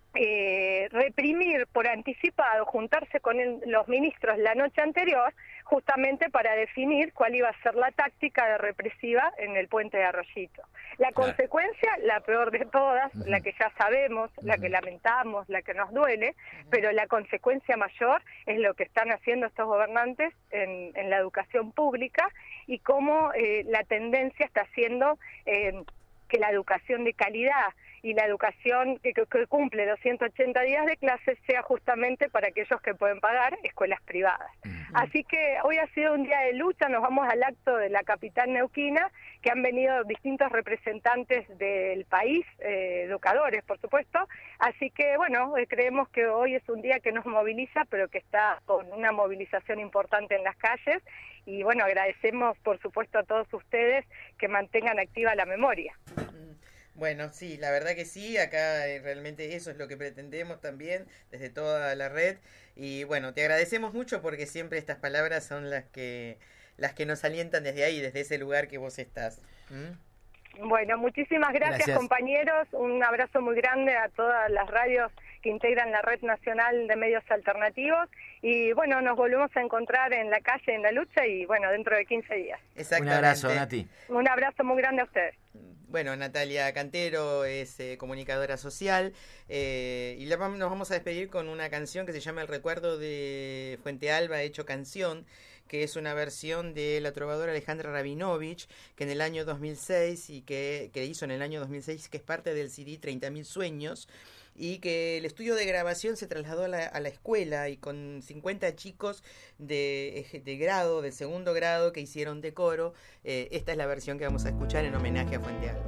reprimir por anticipado, juntarse con los ministros la noche anterior, justamente para definir cuál iba a ser la táctica de represiva en el puente de Arroyito. La consecuencia, la peor de todas, la que ya sabemos, la que lamentamos, la que nos duele, pero la consecuencia mayor es lo que están haciendo estos gobernantes en la educación pública y cómo la tendencia está haciendo que la educación de calidad y la educación que cumple los 180 días de clases sea justamente para aquellos que pueden pagar escuelas privadas. Así que hoy ha sido un día de lucha, nos vamos al acto de la capital neuquina, que han venido distintos representantes del país, educadores por supuesto, así que bueno, creemos que hoy es un día que nos moviliza, pero que está con una movilización importante en las calles, y bueno, agradecemos por supuesto a todos ustedes que mantengan activa la memoria. Bueno, sí, la verdad que sí, acá realmente eso es lo que pretendemos también desde toda la red, y bueno, te agradecemos mucho porque siempre estas palabras son las que nos alientan desde ahí, desde ese lugar que vos estás. Bueno, muchísimas gracias compañeros, un abrazo muy grande a todas las radios que integran la Red Nacional de Medios Alternativos, y bueno, nos volvemos a encontrar en la calle, en la lucha, y bueno, dentro de 15 días. Un abrazo, Nati. Un abrazo muy grande a ustedes. Bueno, Natalia Cantero es comunicadora social, y nos vamos a despedir con una canción que se llama El Recuerdo de Fuente Alba hecho canción, que es una versión de la trovadora Alejandra Rabinovich, que en el año 2006 y que hizo en el año 2006, que es parte del CD 30.000 Sueños, y que el estudio de grabación se trasladó a la escuela, y con 50 chicos de grado, del segundo grado, que hicieron decoro. Esta es la versión que vamos a escuchar en homenaje a Fuente Alba.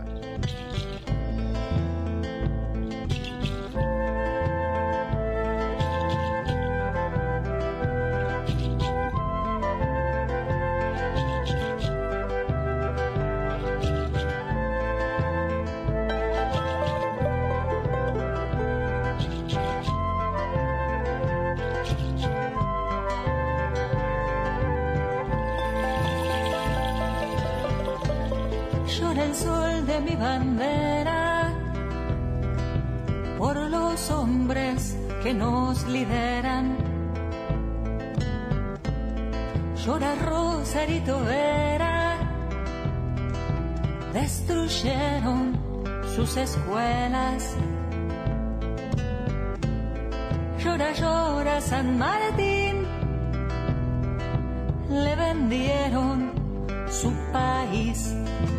Llora el sol de mi bandera por los hombres que nos lideran. Llora Rosarito Vera, destruyeron sus escuelas. Llora, llora San Martín, le vendieron su país.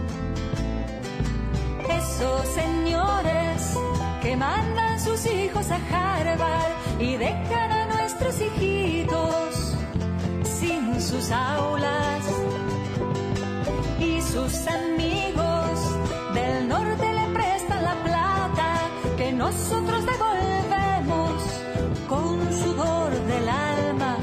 Esos señores que mandan sus hijos a Harvard y dejan a nuestros hijitos sin sus aulas, y sus amigos del norte le prestan la plata que nosotros devolvemos con sudor del alma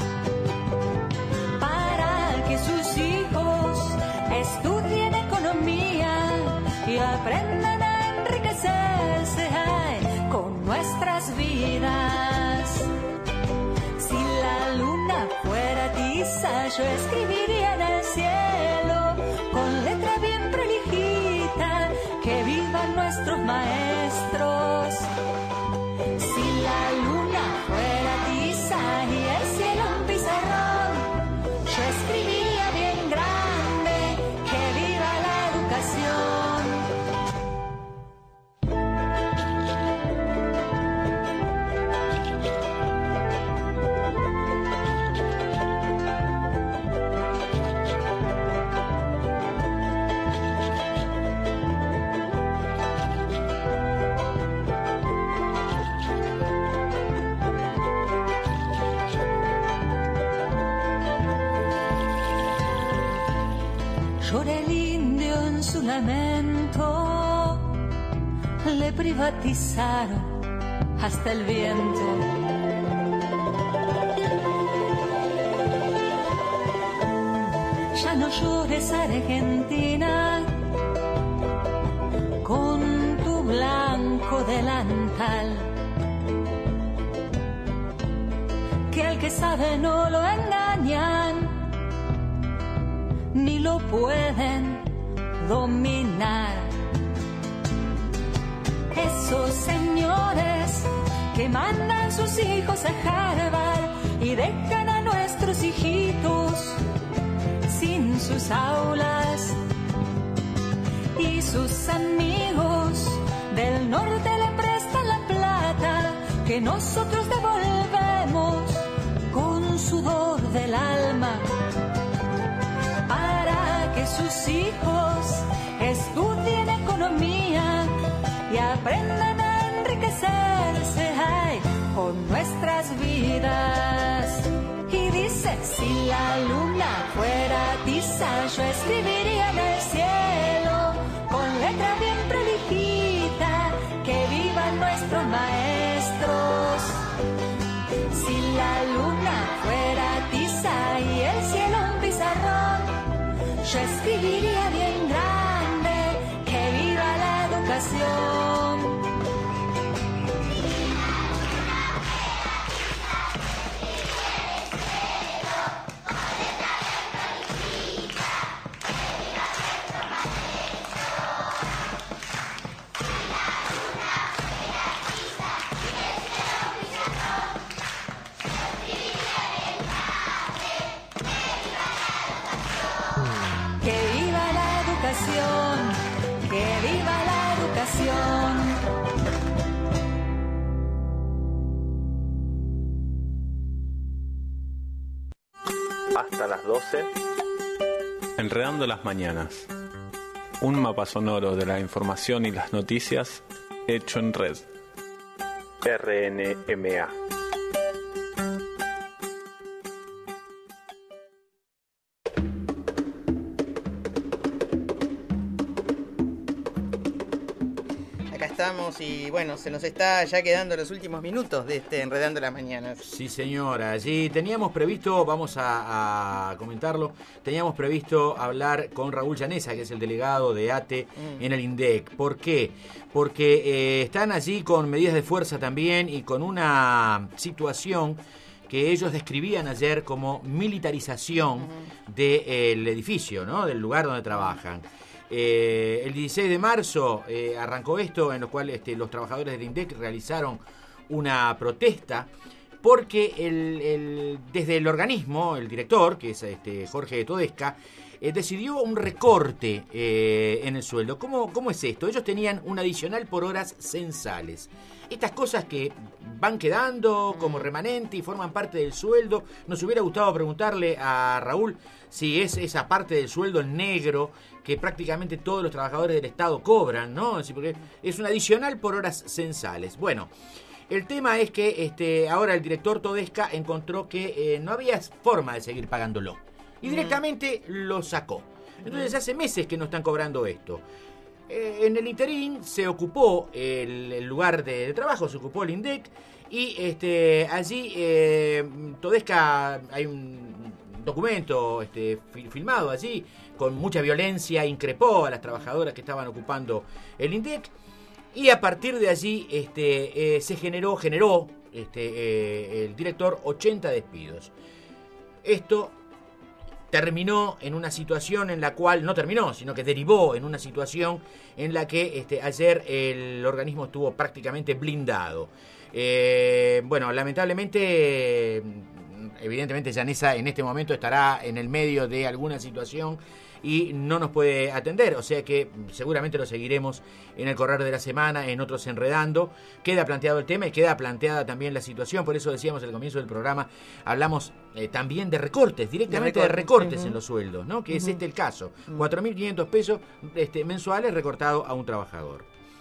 para que sus hijos estudien economía y aprendan a enriquecerse con nuestras vidas. Si la luna fuera tiza, yo escribiría en el cielo con letra bien prolijita que vivan nuestros maestros. Si la luna fuera tiza y el cielo un pizarrón, yo escribiría bien grande que viva la educación. Llora el indio en su lamento le privatizaron hasta el viento. Ya no llores, Argentina, con tu blanco delantal, que al que sabe no lo engañan, ni lo pueden dominar. Esos señores que mandan sus hijos a Harvard y dejan a nuestros hijitos sin sus aulas, y sus amigos del norte le prestan la plata que nosotros devolvemos con sudor del alma, para que sus hijos estudien economía y aprendan a enriquecerse, ay, con nuestras vidas. Y dice, si la luna fuera tiza, yo escribiría en el cielo con letra bien prolijita, que vivan nuestros maestros. Si la luna fuera tiza y el cielo un pizarrón, yo escribiría bien grande, que viva la educación. Que viva la educación. Hasta las 12. Enredando las mañanas. Un mapa sonoro de la información y las noticias hecho en red. RNMA. Y bueno, se nos está ya quedando los últimos minutos de este Enredando las Mañanas. Sí, señora. Sí, teníamos previsto, vamos a comentarlo, teníamos previsto hablar con Raúl Llanesa, que es el delegado de ATE en el INDEC. ¿Por qué? Porque están allí con medidas de fuerza también y con una situación que ellos describían ayer como militarización del edificio, ¿no? Del lugar donde trabajan. El 16 de marzo arrancó esto, en lo cual los trabajadores del INDEC realizaron una protesta porque desde el organismo, el director, que es Jorge Todesca, decidió un recorte en el sueldo. ¿Cómo es esto? Ellos tenían un adicional por horas censales. Estas cosas que van quedando como remanente y forman parte del sueldo. Nos hubiera gustado preguntarle a Raúl si es esa parte del sueldo en negro que prácticamente todos los trabajadores del Estado cobran, ¿no? Porque es un adicional por horas censales. Bueno, el tema es que ahora el director Todesca encontró que no había forma de seguir pagándolo. Y directamente lo sacó. Entonces hace meses que no están cobrando esto. En el interín se ocupó el lugar de trabajo, se ocupó el INDEC. Y allí Todesca, hay un documento filmado allí con mucha violencia, increpó a las trabajadoras que estaban ocupando el INDEC. Y a partir de allí se generó el director 80 despidos. Esto terminó en una situación en la cual, no terminó, sino que derivó en una situación en la que ayer el organismo estuvo prácticamente blindado. Bueno, lamentablemente, evidentemente Llanesa en este momento estará en el medio de alguna situación y no nos puede atender, o sea que seguramente lo seguiremos en el correr de la semana, en otros Enredando. Queda planteado el tema y queda planteada también la situación, por eso decíamos al comienzo del programa, hablamos también de recortes, directamente de recortes en los sueldos, ¿no? Que es el caso, 4.500 pesos mensuales recortado a un trabajador.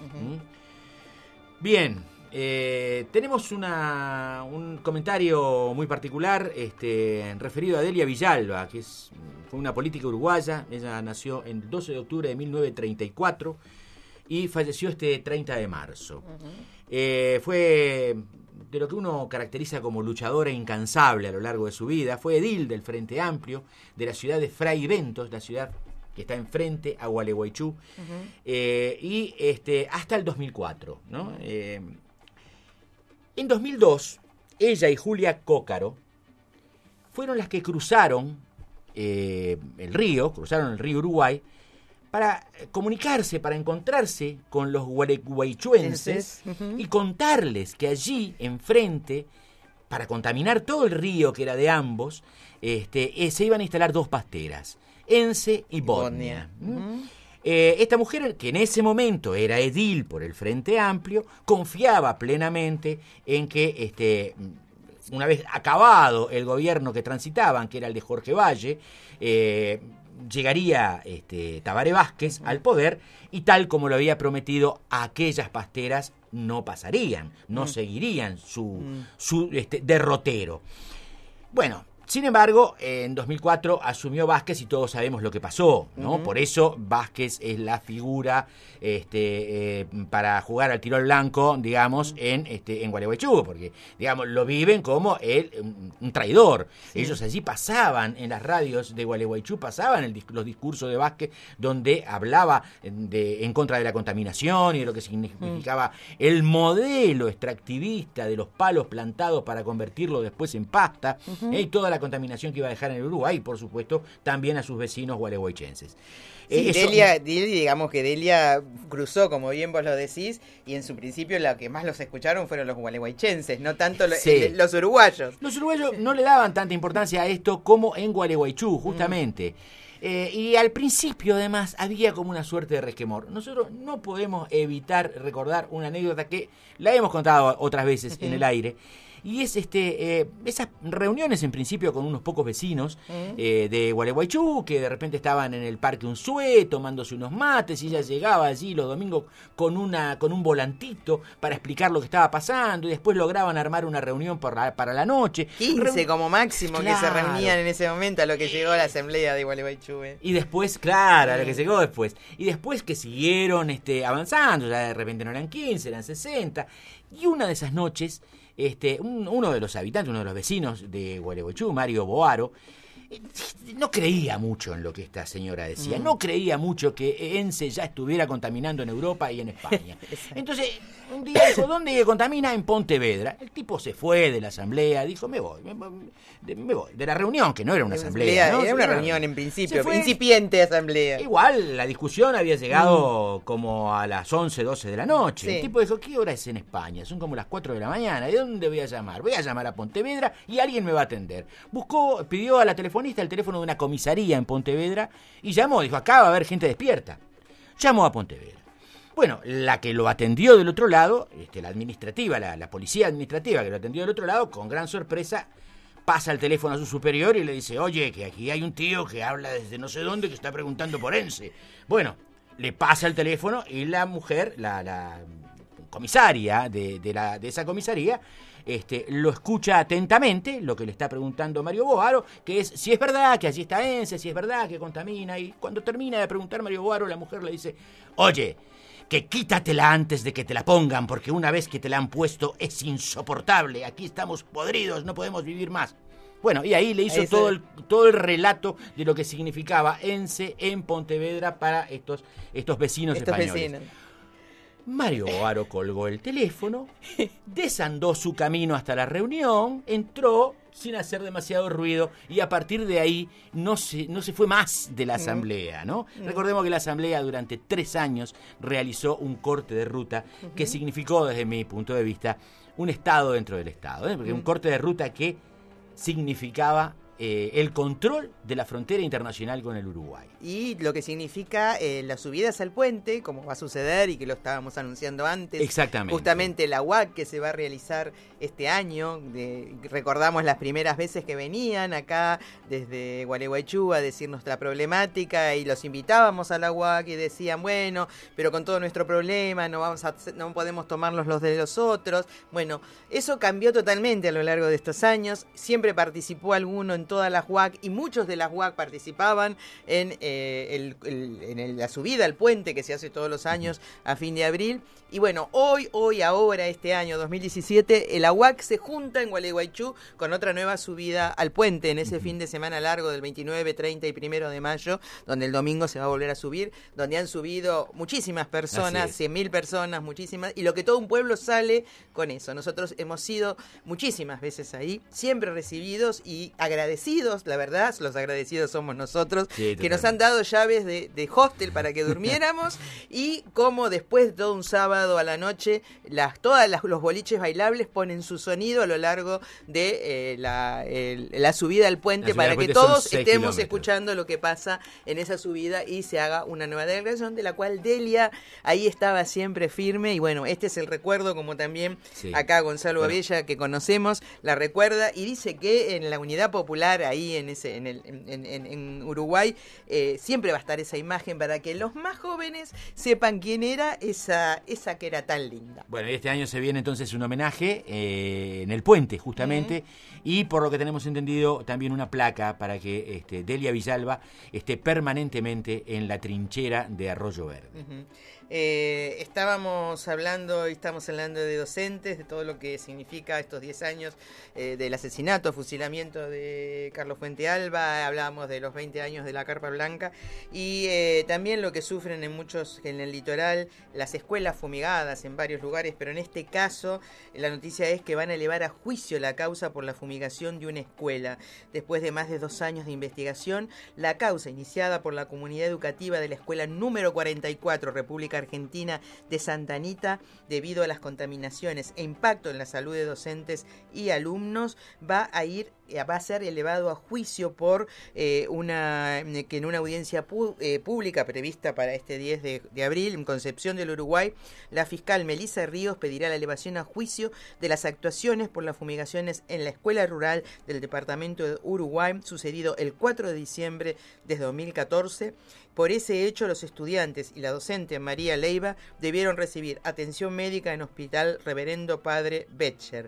Bien, tenemos un comentario muy particular referido a Delia Villalba, que fue una política uruguaya. Ella nació el 12 de octubre de 1934 y falleció este 30 de marzo. Fue de lo que uno caracteriza como luchadora incansable a lo largo de su vida. Fue edil del Frente Amplio de la ciudad de Fray Bentos, la ciudad que está enfrente a Gualeguaychú, y hasta el 2004, ¿no? En 2002, ella y Julia Cócaro fueron las que cruzaron el río Uruguay, para comunicarse, para encontrarse con los gualeguaychuenses y contarles que allí enfrente, para contaminar todo el río que era de ambos, se iban a instalar 2 pasteras, Ence y Bodnia. Esta mujer, que en ese momento era edil por el Frente Amplio, confiaba plenamente en que una vez acabado el gobierno que transitaban, que era el de Jorge Valle, llegaría Tabaré Vázquez al poder, y tal como lo había prometido, aquellas pasteras no pasarían, no seguirían su derrotero. Bueno, sin embargo, en 2004 asumió Vázquez y todos sabemos lo que pasó, ¿no? Por eso Vázquez es la figura para jugar al tiro al blanco, digamos, en Gualeguaychú, porque, digamos, lo viven como un traidor. Sí. Ellos allí pasaban, en las radios de Gualeguaychú, pasaban los discursos de Vázquez, donde hablaba en contra de la contaminación y de lo que significaba el modelo extractivista de los palos plantados para convertirlo después en pasta, y toda la contaminación que iba a dejar en el Uruguay, y por supuesto también a sus vecinos gualeguaychenses. Sí, digamos que Delia cruzó, como bien vos lo decís, y en su principio lo que más los escucharon fueron los gualeguaychenses, no tanto los uruguayos. Los uruguayos no le daban tanta importancia a esto como en Gualeguaychú, justamente. Y al principio, además, había como una suerte de resquemor. Nosotros no podemos evitar recordar una anécdota que la hemos contado otras veces en el aire, y es esas reuniones en principio con unos pocos vecinos de Gualeguaychú, que de repente estaban en el Parque Unzué tomándose unos mates, y ella llegaba allí los domingos con un volantito para explicar lo que estaba pasando, y después lograban armar una reunión para la noche. 15 como máximo, claro, que se reunían en ese momento, a lo que llegó la asamblea de Gualeguaychú. Y después, claro, a lo que llegó después. Y después que siguieron avanzando, ya de repente no eran 15, eran 60, y una de esas noches uno de los habitantes, uno de los vecinos de Gualeguaychú, Mario Boaro, no creía mucho en lo que esta señora decía, no creía mucho que Ence ya estuviera contaminando en Europa y en España. Entonces, un día dijo, ¿dónde contamina? En Pontevedra. El tipo se fue de la asamblea, dijo, me voy de la reunión, que no era una asamblea, ¿no? Era una reunión en principio, incipiente asamblea. Igual, la discusión había llegado como a las 11, 12 de la noche. Sí. El tipo dijo, ¿qué hora es en España? Son como las 4 de la mañana. ¿De dónde voy a llamar? Voy a llamar a Pontevedra y alguien me va a atender. Pidió a la telefonista el teléfono de una comisaría en Pontevedra y llamó, dijo, acá va a haber gente despierta. Llamó a Pontevedra. Bueno, la que lo atendió del otro lado, la administrativa, la policía administrativa que lo atendió del otro lado, con gran sorpresa, pasa el teléfono a su superior y le dice, oye, que aquí hay un tío que habla desde no sé dónde, que está preguntando por Ence. Bueno, le pasa el teléfono y la mujer, la comisaria de esa comisaría, lo escucha atentamente, lo que le está preguntando Mario Boaro, que es si es verdad que allí está Ence, si es verdad que contamina, y cuando termina de preguntar Mario Boaro, la mujer le dice, oye, que quítatela antes de que te la pongan, porque una vez que te la han puesto es insoportable, aquí estamos podridos, no podemos vivir más. Bueno, y ahí le hizo todo el relato de lo que significaba Ence en Pontevedra para estos vecinos españoles. Mario Boaro colgó el teléfono, desandó su camino hasta la reunión, entró sin hacer demasiado ruido, y a partir de ahí no se fue más de la asamblea, ¿no? Recordemos que la asamblea durante 3 años realizó un corte de ruta que significó, desde mi punto de vista, un Estado dentro del Estado, porque un corte de ruta que significaba el control de la frontera internacional con el Uruguay. Y lo que significa las subidas al puente, como va a suceder y que lo estábamos anunciando antes. Exactamente. Justamente la UAC que se va a realizar este año. Recordamos las primeras veces que venían acá desde Gualeguaychú a decirnos la problemática, y los invitábamos a la UAC y decían, bueno, pero con todo nuestro problema no podemos tomarnos los de los otros. Bueno, eso cambió totalmente a lo largo de estos años. Siempre participó alguno en participaban todas las UAC y muchos de las UAC participaban en la subida al puente que se hace todos los años a fin de abril. Y bueno, ahora, este año 2017, el UAC se junta en Gualeguaychú con otra nueva subida al puente en ese fin de semana largo del 29, 30 y 1 de mayo, donde el domingo se va a volver a subir, donde han subido muchísimas personas, 100.000 personas, muchísimas, y lo que todo un pueblo sale con eso. Nosotros hemos sido muchísimas veces ahí, siempre recibidos y agradecidos, la verdad, los agradecidos somos nosotros, que nos han dado llaves de hostel para que durmiéramos, y como después de todo un sábado a la noche, los boliches bailables ponen su sonido a lo largo de la subida al puente para que todos estemos escuchando lo que pasa en esa subida y se haga una nueva declaración de la cual Delia ahí estaba siempre firme. Y bueno, este es el recuerdo, como también acá Gonzalo Abella, que conocemos, la recuerda y dice que en la Unidad Popular ahí en Uruguay siempre va a estar esa imagen para que los más jóvenes sepan quién era esa que era tan linda. Bueno, y este año se viene entonces un homenaje en el puente, justamente, y por lo que tenemos entendido, también una placa para que Delia Villalba esté permanentemente en la trinchera de Arroyo Verde. Estamos hablando de docentes, de todo lo que significa estos 10 años del asesinato, fusilamiento de Carlos Fuente Alba, hablábamos de los 20 años de la Carpa Blanca y también lo que sufren en el litoral, las escuelas fumigadas en varios lugares, pero en este caso la noticia es que van a elevar a juicio la causa por la fumigación de una escuela. Después de más de 2 años de investigación, la causa iniciada por la comunidad educativa de la escuela número 44, República Argentina de Santa Anita, debido a las contaminaciones e impacto en la salud de docentes y alumnos, va a ser elevado a juicio por que en una audiencia pública prevista para este 10 de abril en Concepción del Uruguay, la fiscal Melissa Ríos pedirá la elevación a juicio de las actuaciones por las fumigaciones en la escuela rural del departamento de Uruguay, sucedido el 4 de diciembre de 2014. Por ese hecho, los estudiantes y la docente María Leiva debieron recibir atención médica en Hospital Reverendo Padre Betcher,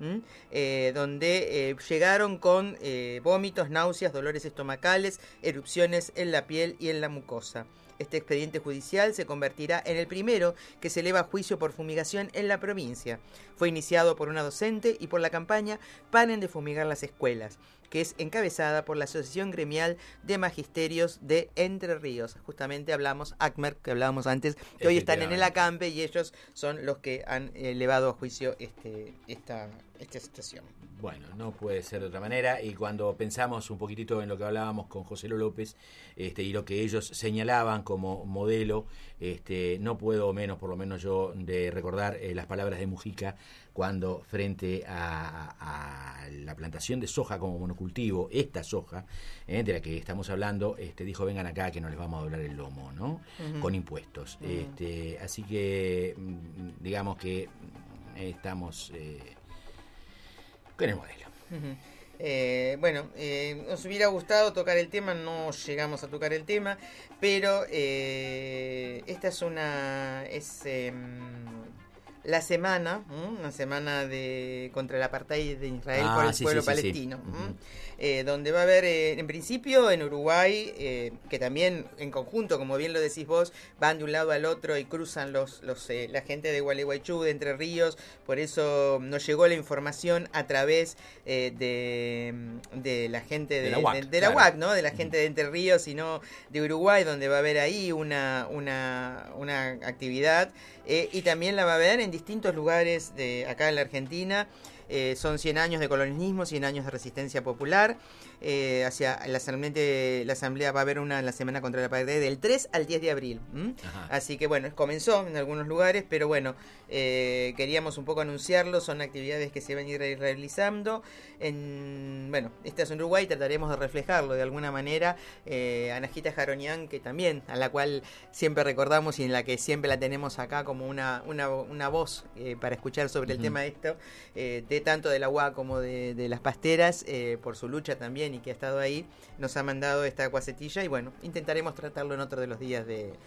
donde llegaron con vómitos, náuseas, dolores estomacales, erupciones en la piel y en la mucosa. Este expediente judicial se convertirá en el primero que se eleva a juicio por fumigación en la provincia. Fue iniciado por una docente y por la campaña Paren de fumigar las escuelas, que es encabezada por la Asociación Gremial de Magisterios de Entre Ríos. Justamente hablamos, ACMER, que hablábamos antes, que hoy están en el acampe y ellos son los que han elevado a juicio esta situación. Bueno, no puede ser de otra manera, y cuando pensamos un poquitito en lo que hablábamos con José López y lo que ellos señalaban como modelo, no puedo menos, por lo menos yo, de recordar las palabras de Mujica cuando frente a la plantación de soja como monocultivo, esta soja de la que estamos hablando, dijo: vengan acá que no les vamos a doblar el lomo, ¿no? Con impuestos. Así que digamos que estamos con el modelo. Nos hubiera gustado tocar el tema, no llegamos a tocar el tema, pero esta es la semana, una semana contra el apartheid de Israel por el pueblo palestino, donde va a haber, en principio, en Uruguay, que también en conjunto, como bien lo decís vos, van de un lado al otro y cruzan la gente de Gualeguaychú, de Entre Ríos, por eso nos llegó la información a través de la gente de la UAC, ¿no? De la gente de Entre Ríos y no de Uruguay, donde va a haber ahí una actividad, y también la va a haber en distintos lugares de acá en la Argentina. Son 100 años de colonialismo, 100 años de resistencia popular. Hacia la asamblea va a haber una en la semana contra la apartheid del 3 al 10 de abril. Así que bueno, comenzó en algunos lugares, pero bueno, queríamos un poco anunciarlo. Son actividades que se van a ir realizando. Esta es en Uruguay, trataremos de reflejarlo de alguna manera. Anajita Jaronian, que también, a la cual siempre recordamos y en la que siempre la tenemos acá como una voz para escuchar sobre el tema de esto, de tanto de la UAC como de las pasteras, por su lucha también, y que ha estado ahí, nos ha mandado esta cuacetilla y bueno, intentaremos tratarlo en otro de los días de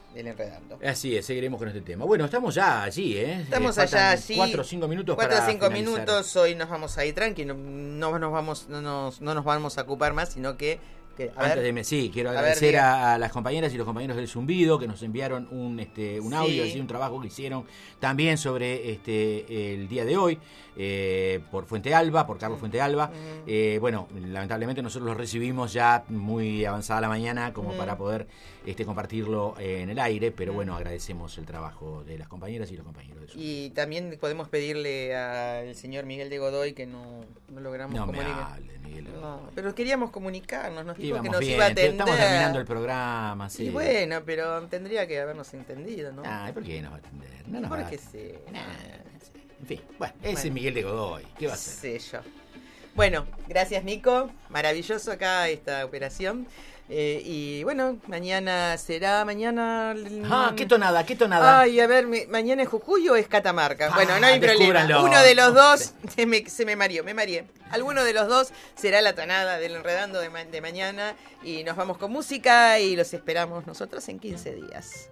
del Enredando. Así es, seguiremos con este tema. Bueno, estamos ya allí, ¿eh? Estamos allá allí. 4 o 5 minutos 4 o para 5 finalizar. minutos, hoy nos vamos a ir tranqui, no nos vamos a ocupar más, sino que... quiero agradecer a las compañeras y los compañeros del Zumbido que nos enviaron un audio, un trabajo que hicieron también sobre el día de hoy por Carlos Fuente Alba. Bueno, lamentablemente nosotros lo recibimos ya muy avanzada la mañana como para poder compartirlo en el aire, pero bueno, agradecemos el trabajo de las compañeras y los compañeros del Zumbido. Y también podemos pedirle al señor Miguel de Godoy que no logramos comunicar. Pero queríamos comunicarnos, nos dijo que nos iba a atender. Estamos terminando el programa, sí. Y bueno, pero tendría que habernos entendido, ¿no? ¿Por qué nos va a atender? No nos Porque sí. En fin, ese es Miguel de Godoy. ¿Qué va a hacer? Sé yo. Bueno, gracias Nico. Maravilloso acá esta operación. Y bueno, mañana... ¿Qué tonada? Ay, a ver, ¿mañana es Jujuy o es Catamarca? Bueno, no hay problema. Uno de los dos se me mareé. Alguno de los dos será la tonada del Enredando de mañana. Y nos vamos con música y los esperamos nosotros en 15 días.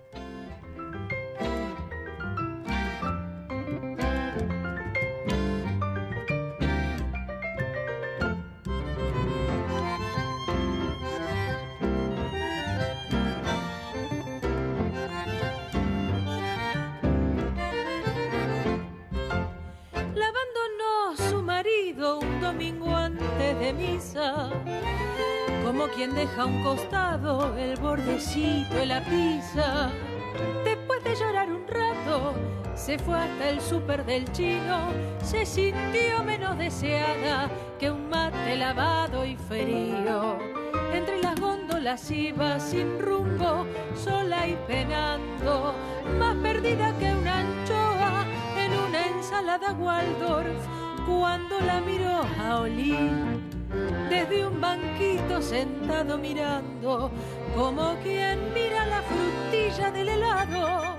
Un domingo antes de misa, como quien deja a un costado el bordecito de la pizza. Después de llorar un rato, se fue hasta el súper del chino. Se sintió menos deseada que un mate lavado y frío. Entre las góndolas iba sin rumbo, sola y penando, más perdida que una anchoa en una ensalada Waldorf. Cuando la miró a Oli, desde un banquito sentado mirando, como quien mira la frutilla del helado.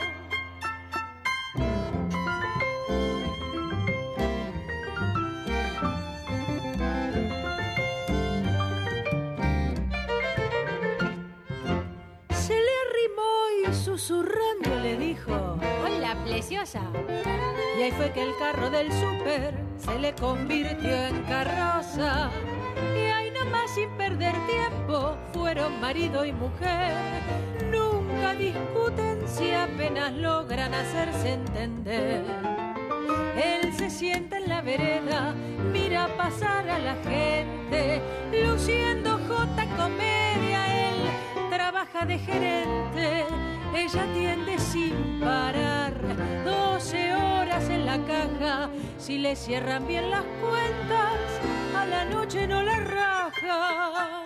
Se le arrimó y susurrando le dijo: hola, preciosa. Y ahí fue que el carro del súper se le convirtió en carroza. Y ahí nomás sin perder tiempo fueron marido y mujer. Nunca discuten si apenas logran hacerse entender. Él se sienta en la vereda, mira pasar a la gente, luciendo jota comedia. Él trabaja de gerente, ella atiende sin parar, 12 horas en la caja. Si le cierran bien las cuentas, a la noche no la raja.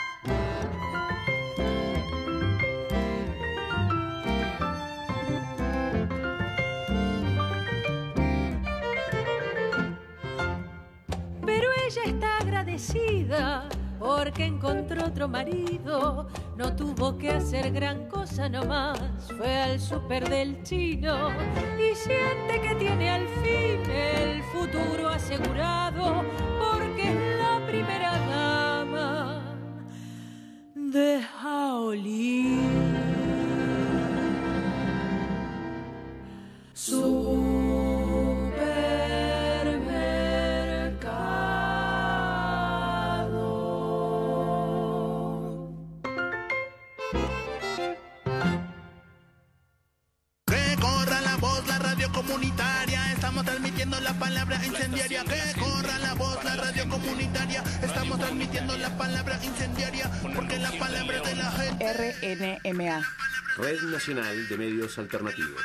Pero ella está agradecida porque encontró otro marido. No tuvo que hacer gran cosa nomás, fue al súper del chino y siente que tiene al fin el futuro asegurado, porque es la primera dama de Jaolí. Comunitaria, estamos transmitiendo la palabra incendiaria. Que corra la voz, la radio comunitaria. Estamos transmitiendo la palabra incendiaria, porque la palabra es de la gente. RNMA, Red Nacional de Medios Alternativos.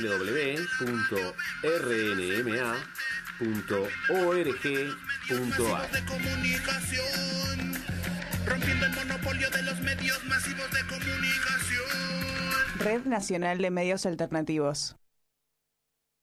www.rnma.org.ar. De comunicación, rompiendo el monopolio de los medios masivos de comunicación. Red Nacional de Medios Alternativos.